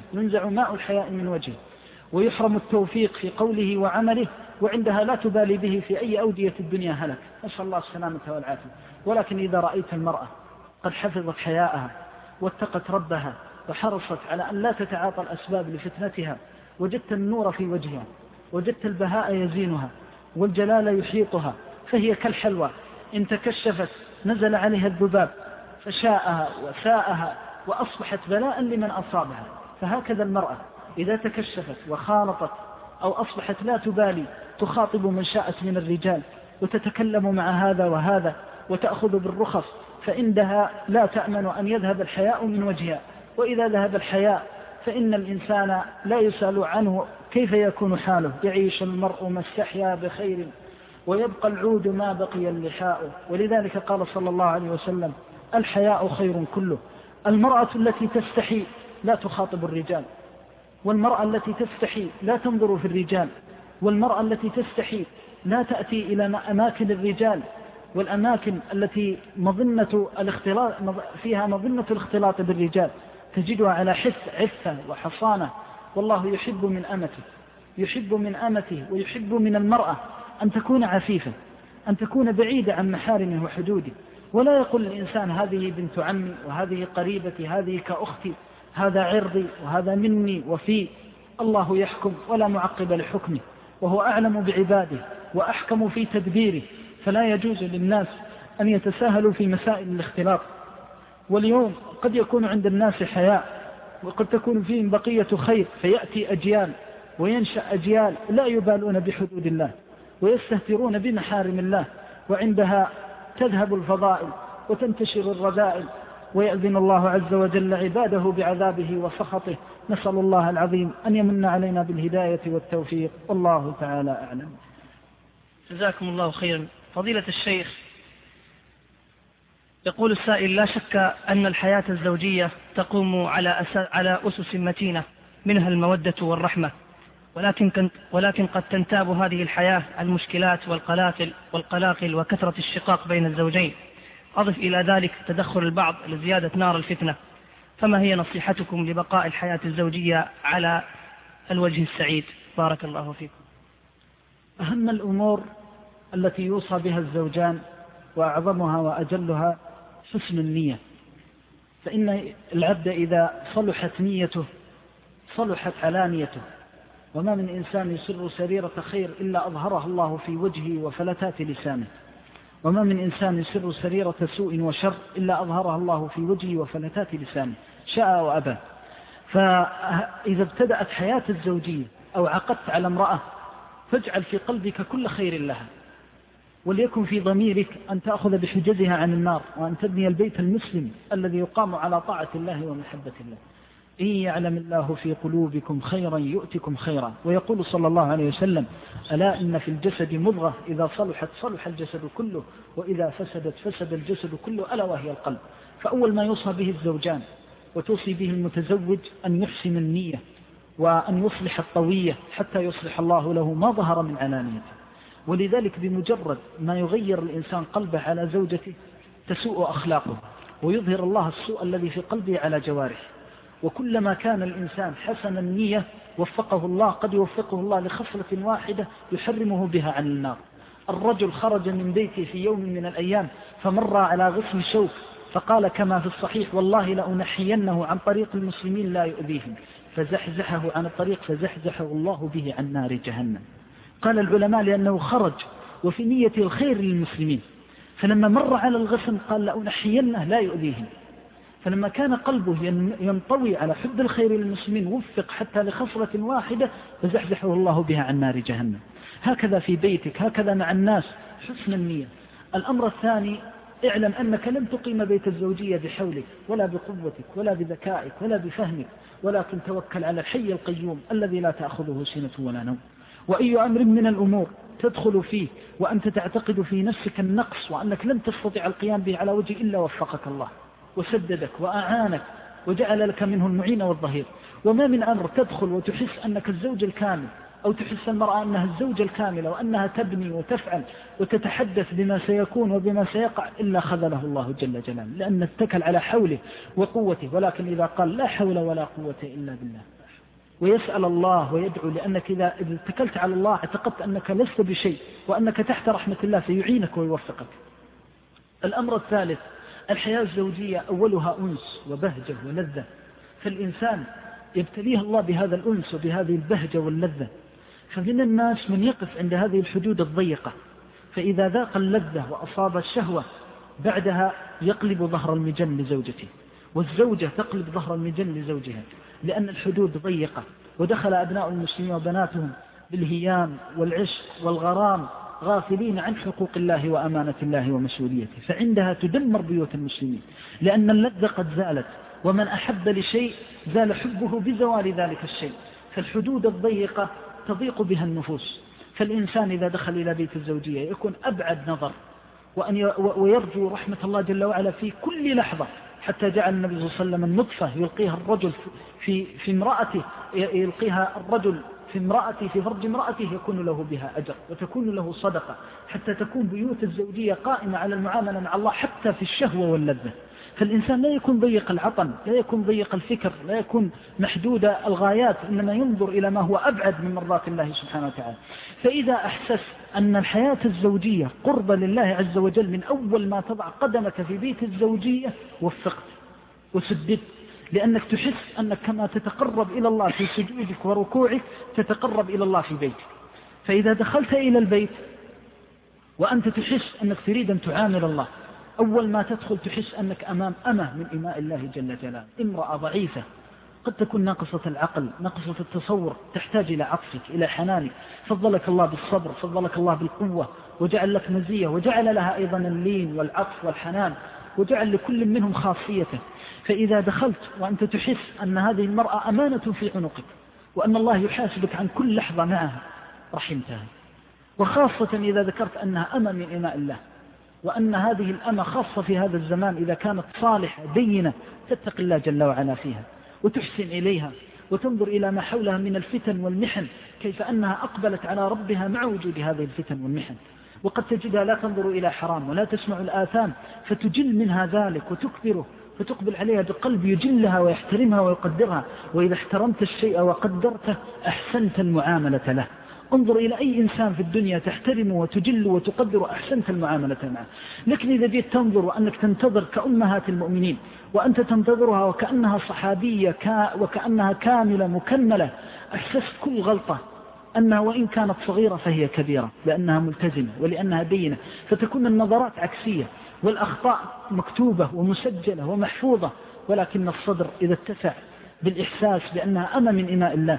من وجهه، ويحرم التوفيق في قوله وعمله، وعندها لا تبالي به في أي أودية الدنيا هلك، نسأل الله السلامة والعافية. ولكن إذا رأيت المرأة قد حفظت حياءها واتقت ربها وحرصت على أن لا تتعاطى الأسباب لفتنتها، وجدت النور في وجهها، وجدت البهاء يزينها والجلال يحيطها، فهي كالحلوى إن تكشفت نزل عليها الذباب فشاءها وساءها وأصبحت بلاء لمن أصابها. فهكذا المرأة إذا تكشفت وخالطت أو أصبحت لا تبالي تخاطب من شاءت من الرجال وتتكلم مع هذا وهذا وتأخذ بالرخص، فإنها لا تأمن أن يذهب الحياء من وجهها. وإذا ذهب الحياء فإن الإنسان لا يسأل عنه كيف يكون حاله. يعيش المرء ما استحيا بخير ويبقى العود ما بقي اللحاء. ولذلك قال صلى الله عليه وسلم: الحياء خير كله. المرأة التي تستحي لا تخاطب الرجال، والمرأة التي تستحي لا تنظر في الرجال، والمرأة التي تستحي لا تأتي إلى أماكن الرجال، والأماكن التي فيها مظنة الاختلاط بالرجال تجدها على عفة وحصانة. والله يحب من أمته ويحب من المرأة أن تكون عفيفة، أن تكون بعيدة عن محارمه وحدوده. ولا يقول الإنسان: هذه بنت عمي، وهذه قريبتي، هذه كأختي، هذا عرضي وهذا مني وفي. الله يحكم ولا معقب لحكمه، وهو أعلم بعباده وأحكم في تدبيره، فلا يجوز للناس أن يتساهلوا في مسائل الاختلاط. واليوم قد يكون عند الناس حياء، وقد تكون فيهم بقية خير، فيأتي أجيال وينشأ أجيال لا يبالون بحدود الله ويستهترون بمحارم الله، وعندها تذهب الفضائل وتنتشر الرذائل، ويأذن الله عز وجل عباده بعذابه وسخطه. نسأل الله العظيم أن يمن علينا بالهداية والتوفيق، والله تعالى أعلم. جزاكم الله خيرا. فضيلة الشيخ، يقول السائل: لا شك أن الحياة الزوجية تقوم على أسس متينة، منها المودة والرحمة، ولكن قد تنتاب هذه الحياة المشكلات والقلاقل وكثرة الشقاق بين الزوجين. أضف إلى ذلك تدخل البعض لزيادة نار الفتنة، فما هي نصيحتكم لبقاء الحياة الزوجية على الوجه السعيد؟ بارك الله فيكم. أهم الأمور التي يوصى بها الزوجان وأعظمها وأجلها حسن النية، فإن العبد إذا صلحت نيته صلحت علانيته، وما من إنسان يسر سريرة خير إلا أظهرها الله في وجهه وفلتات لسانه، وما من إنسان يسر سريرة سوء وشر إلا أظهرها الله في وجهه وفلتات لسانه، شاء وأبى. فإذا ابتدأت حياة الزوجية أو عقدت على امرأة فاجعل في قلبك كل خير لها، وليكن في ضميرك أن تأخذ بحجزها عن النار، وأن تبني البيت المسلم الذي يقام على طاعة الله ومحبة الله. إن يعلم الله في قلوبكم خيرا يؤتكم خيرا. ويقول صلى الله عليه وسلم: ألا إن في الجسد مضغة إذا صلحت صلح الجسد كله وإذا فسدت فسد الجسد كله ألا وهي القلب. فأول ما يوصى به الزوجان وتوصي به المتزوج أن يحسن النية وأن يصلح الطوية حتى يصلح الله له ما ظهر من علانيته. ولذلك بمجرد ما يغير الإنسان قلبه على زوجته تسوء أخلاقه ويظهر الله السوء الذي في قلبه على جوارحه. وكلما كان الإنسان حسن النية وفقه الله، قد يوفقه الله لخصلة واحدة يحرمه بها عن النار. الرجل خرج من بيته في يوم من الأيام فمر على غصن شوك فقال كما في الصحيح: والله لأنحينه عن طريق المسلمين لا يؤذيهم، فزحزحه عن الطريق فزحزحه الله به عن نار جهنم. قال العلماء لأنه خرج وفي نية الخير للمسلمين، فلما مر على الغصن قال لأنحينه لا يؤذيهم، فلما كان قلبه ينطوي على حب الخير للمسلمين وفق حتى لخصلة واحدة فزحزحه الله بها عن نار جهنم. هكذا في بيتك، هكذا مع الناس، حسن النية. الأمر الثاني: اعلم أنك لن تقيم بيت الزوجية بحولك ولا بقوتك ولا بذكائك ولا بفهمك، ولكن توكل على الحي القيوم الذي لا تأخذه سنة ولا نوم. وأي أمر من الأمور تدخل فيه وأنت تعتقد في نفسك النقص وأنك لن تستطيع القيام به على وجه إلا وفقك الله وسددك وأعانك وجعل لك منه المعين والظهير. وما من أمر تدخل وتحس أنك الزوج الكامل، أو تحس المرأة أنها الزوجة الكاملة وأنها تبني وتفعل وتتحدث بما سيكون وبما سيقع، إلا خذله الله جل جلاله، لأن اتكل على حوله وقوته. ولكن إذا قال لا حول ولا قوة إلا بالله ويسأل الله ويدعو، لأنك إذا اتكلت على الله اعتقدت أنك لست بشيء وأنك تحت رحمة الله سيعينك ويوفقك. الأمر الثالث: الحياة الزوجية أولها أنس وبهجة ولذة، فالإنسان يبتليه الله بهذا الأنس وبهذه البهجة واللذة. فمن الناس من يقف عند هذه الحدود الضيقة، فإذا ذاق اللذة وأصاب الشهوة بعدها يقلب ظهر المجن لزوجته، والزوجة تقلب ظهر المجن لزوجها، لأن الحدود ضيقة. ودخل أبناء المسلمين وبناتهم بالهيام والعشق والغرام غافلين عن حقوق الله وأمانة الله ومسؤوليته، فعندها تدمر بيوت المسلمين، لأن اللذة قد زالت، ومن أحب لشيء زال حبه بزوال ذلك الشيء. فالحدود الضيقة تضيق بها النفوس. فالإنسان إذا دخل إلى بيت الزوجية يكون أبعد نظر ويرجو رحمة الله جل وعلا في كل لحظة، حتى جعل النبي صلى الله عليه وسلم النطفة يلقيها الرجل في امرأته، يلقيها الرجل في امرأته في فرج امرأته يكون له بها أجر وتكون له صدقة، حتى تكون بيوت الزوجية قائمة على المعاملة مع الله حتى في الشهوة واللذة. فالإنسان لا يكون ضيق العطن، لا يكون ضيق الفكر، لا يكون محدود الغايات، إنما ينظر إلى ما هو أبعد من مرضات الله سبحانه وتعالى. فإذا أحسست أن الحياة الزوجية قرب لله عز وجل من أول ما تضع قدمك في بيت الزوجية وفقت وسددت، لأنك تحس أنك كما تتقرب إلى الله في سجودك وركوعك تتقرب إلى الله في بيتك. فإذا دخلت إلى البيت وأنت تحس أنك تريد أن تعامل الله، أول ما تدخل تحس أنك أمام أمة من إماء الله جل جلاله، امرأة ضعيفة قد تكون ناقصة العقل، ناقصة التصور، تحتاج إلى عطفك إلى حنانك. فضلك الله بالصبر، فضلك الله بالقوة، وجعل لك مزية، وجعل لها أيضا اللين والعطف والحنان، وجعل لكل منهم خاصيته. فإذا دخلت وأنت تحس أن هذه المرأة أمانة في عنقك، وأن الله يحاسبك عن كل لحظة معها، رحمتها. وخاصة إذا ذكرت أنها أمة من إماء الله، وأن هذه الأمة خاصة في هذا الزمان إذا كانت صالحة دينة تتقي الله جل وعلا فيها وتحسن إليها وتنظر إلى ما حولها من الفتن والمحن، كيف أنها أقبلت على ربها مع وجود هذه الفتن والمحن. وقد تجدها لا تنظر إلى حرام ولا تسمع الآثام فتجل منها ذلك وتكبره، فتقبل عليها بقلب يجلها ويحترمها ويقدرها. وإذا احترمت الشيء وقدرته أحسنت المعاملة له. انظر إلى أي إنسان في الدنيا تحترمه وتجله وتقدره أحسنت المعاملة معه. لكن إذا جيت تنظر وأنك تنتظر كأمهات المؤمنين وأنت تنتظرها وكأنها صحابية وكأنها كاملة مكملة، أحسست كل غلطة أنها وإن كانت صغيرة فهي كبيرة، لأنها ملتزمة ولأنها دينة، فتكون النظرات عكسية والأخطاء مكتوبة ومسجلة ومحفوظة. ولكن الصدر إذا اتسع بالإحساس بأنها أمة من إماء الله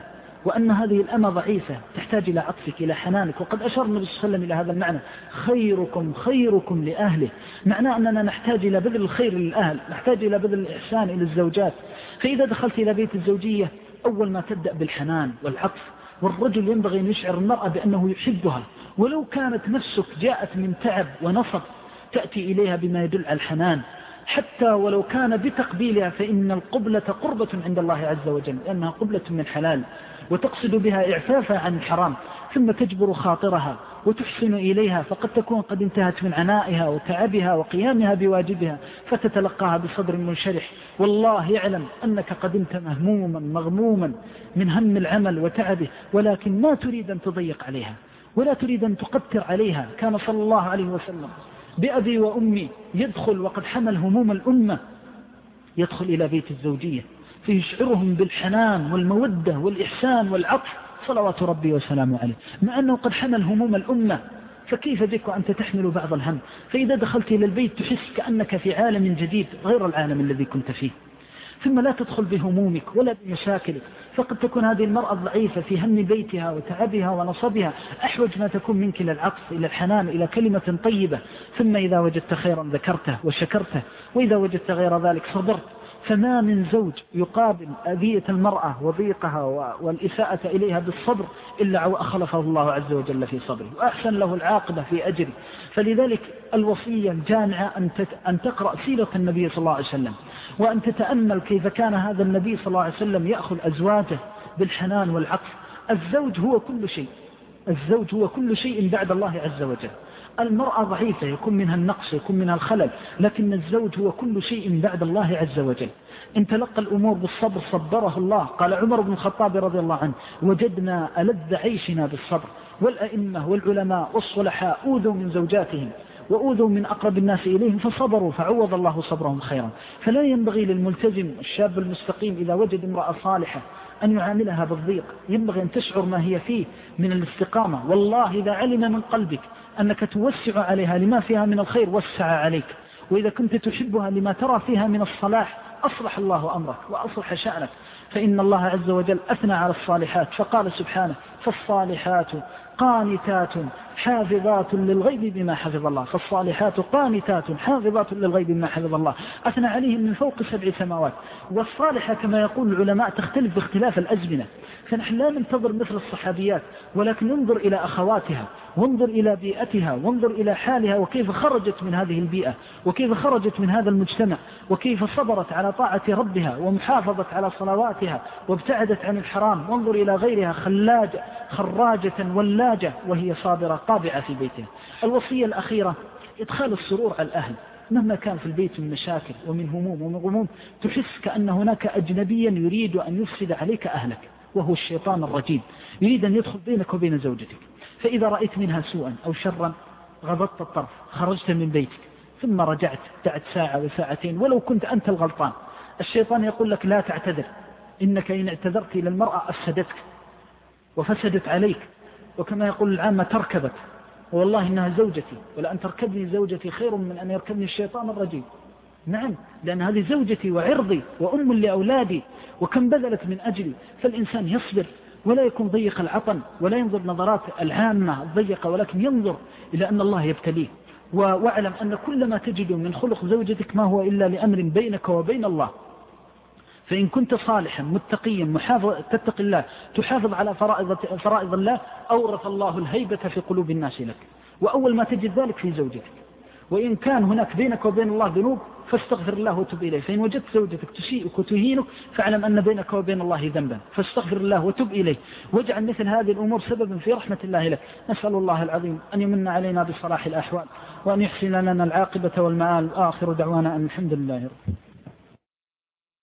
وأن هذه الأمة ضعيفة تحتاج إلى عطفك إلى حنانك. وقد أشار النبي صلى الله عليه وسلم إلى هذا المعنى: خيركم خيركم لأهله. معناه أننا نحتاج إلى بذل الخير للأهل، نحتاج إلى بذل الإحسان إلى الزوجات. فإذا دخلت إلى بيت الزوجية أول ما تبدأ بالحنان والعطف، والرجل ينبغي أن يشعر المرأة بأنه يحبها، ولو كانت نفسك جاءت من تعب ونصب تأتي إليها بما يدل على الحنان، حتى ولو كان بتقبيلها، فإن القبلة قربة عند الله عز وجل، لأنها قبلة من حلال وتقصد بها إعفافها عن الحرام، ثم تجبر خاطرها وتحسن إليها، فقد تكون قد انتهت من عنائها وتعبها وقيامها بواجبها، فتتلقاها بصدر منشرح. والله يعلم أنك قدمت مهموما مغموما من هم العمل وتعبه، ولكن ما تريد أن تضيق عليها ولا تريد أن تقتر عليها. كان صلى الله عليه وسلم بأبي وأمي يدخل وقد حمل هموم الأمة، يدخل إلى بيت الزوجية فيشعرهم بالحنان والمودة والإحسان والعطف صلوات ربي وسلامه عليه، مع أنه قد حمل هموم الأمة. فكيف بك وأنت تحمل بعض الهم؟ فإذا دخلت إلى البيت تحس كأنك في عالم جديد غير العالم الذي كنت فيه. ثم لا تدخل بهمومك ولا بمشاكلك، فقد تكون هذه المرأة الضعيفة في هم بيتها وتعبها ونصبها أحوج ما تكون منك إلى العطف، إلى الحنان، إلى كلمة طيبة. ثم إذا وجدت خيرا ذكرته وشكرته، وإذا وجدت غير ذلك صبرت. فما من زوج يقابل أذية المرأة وضيقها والإساءة إليها بالصبر إلا أخلفه الله عز وجل في صبره وأحسن له العاقبة في أجره. فلذلك الوصية الجامعة أن تقرأ سيرة النبي صلى الله عليه وسلم، وأن تتأمل كيف كان هذا النبي صلى الله عليه وسلم يأخذ أزواجه بالحنان والعطف. الزوج هو كل شيء، الزوج هو كل شيء بعد الله عز وجل. المرأة ضعيفة يكون منها النقص يكون منها الخلل، لكن الزوج هو كل شيء بعد الله عز وجل. إن تلقى الأمور بالصبر صبره الله. قال عمر بن الخطاب رضي الله عنه: وجدنا ألذ عيشنا بالصبر. والأئمة والعلماء والصلحاء أوذوا من زوجاتهم وأوذوا من أقرب الناس إليهم فصبروا فعوض الله صبرهم خيرا. فلا ينبغي للملتزم الشاب المستقيم إذا وجد امرأة صالحة أن يعاملها بالضيق، ينبغي أن تشعر ما هي فيه من الاستقامة. والله إذا علم من قلبك أنك توسع عليها لما فيها من الخير وسع عليك، وإذا كنت تحبها لما ترى فيها من الصلاح أصلح الله أمرك وأصلح شأنك. فإن الله عز وجل أثنى على الصالحات فقال سبحانه: فالصالحات قانتات حافظات للغيب بما حفظ الله. فالصالحات قانتات حافظات للغيب بما حفظ الله، أثنى عليهم من فوق 7 سماوات. والصالحة كما يقول العلماء تختلف باختلاف الأزمنة، فنحن لا ننتظر مثل الصحابيات، ولكن ننظر إلى أخواتها، وانظر إلى بيئتها، وانظر إلى حالها وكيف خرجت من هذه البيئة وكيف خرجت من هذا المجتمع وكيف صبرت على طاعة ربها ومحافظت على صلواتها وابتعدت عن الحرام. وانظر إلى غيرها خراجة ولاجة وهي صابرة طابعة في بيتها. الوصية الأخيرة إدخال السرور على الأهل. مهما كان في البيت من مشاكل ومن هموم ومن غموم تحس كأن هناك أجنبيا يريد أن يفسد عليك أهلك، وهو الشيطان الرجيم، يريد أن يدخل بينك وبين زوجتك. فإذا رأيت منها سوءا أو شرا غضضت الطرف، خرجت من بيتك، ثم رجعت بعد ساعة وساعتين ولو كنت أنت الغلطان، الشيطان يقول لك: لا تعتذر، إنك إن اعتذرت إلى المرأة أفسدتك وفسدت عليك. وكما يقول العامة: تركبت، والله إنها زوجتي، ولأن تركبني زوجتي خير من أن يركبني الشيطان الرجيم. نعم، لأن هذه زوجتي وعرضي وأم لأولادي وكم بذلت من أجلي. فالإنسان يصبر ولا يكون ضيق العطن ولا ينظر نظرات العامة الضيقة، ولكن ينظر إلى أن الله يبتليه. واعلم أن كل ما تجد من خلق زوجتك ما هو إلا لأمر بينك وبين الله. فإن كنت صالحا متقيا تتقي الله تحافظ على فرائض الله، أورث الله الهيبة في قلوب الناس لك، وأول ما تجد ذلك في زوجتك. وإن كان هناك بينك وبين الله ذنوب فاستغفر الله وتب إليه. فإن وجدت زوجتك تسيئك وتهينك فاعلم أن بينك وبين الله ذنبا، فاستغفر الله وتب إليه، واجعل مثل هذه الأمور سببا في رحمة الله لك. نسأل الله العظيم أن يمن علينا بصلاح الأحوال وأن يحسن لنا العاقبة والمآل. آخر دعوانا أن الحمد لله رب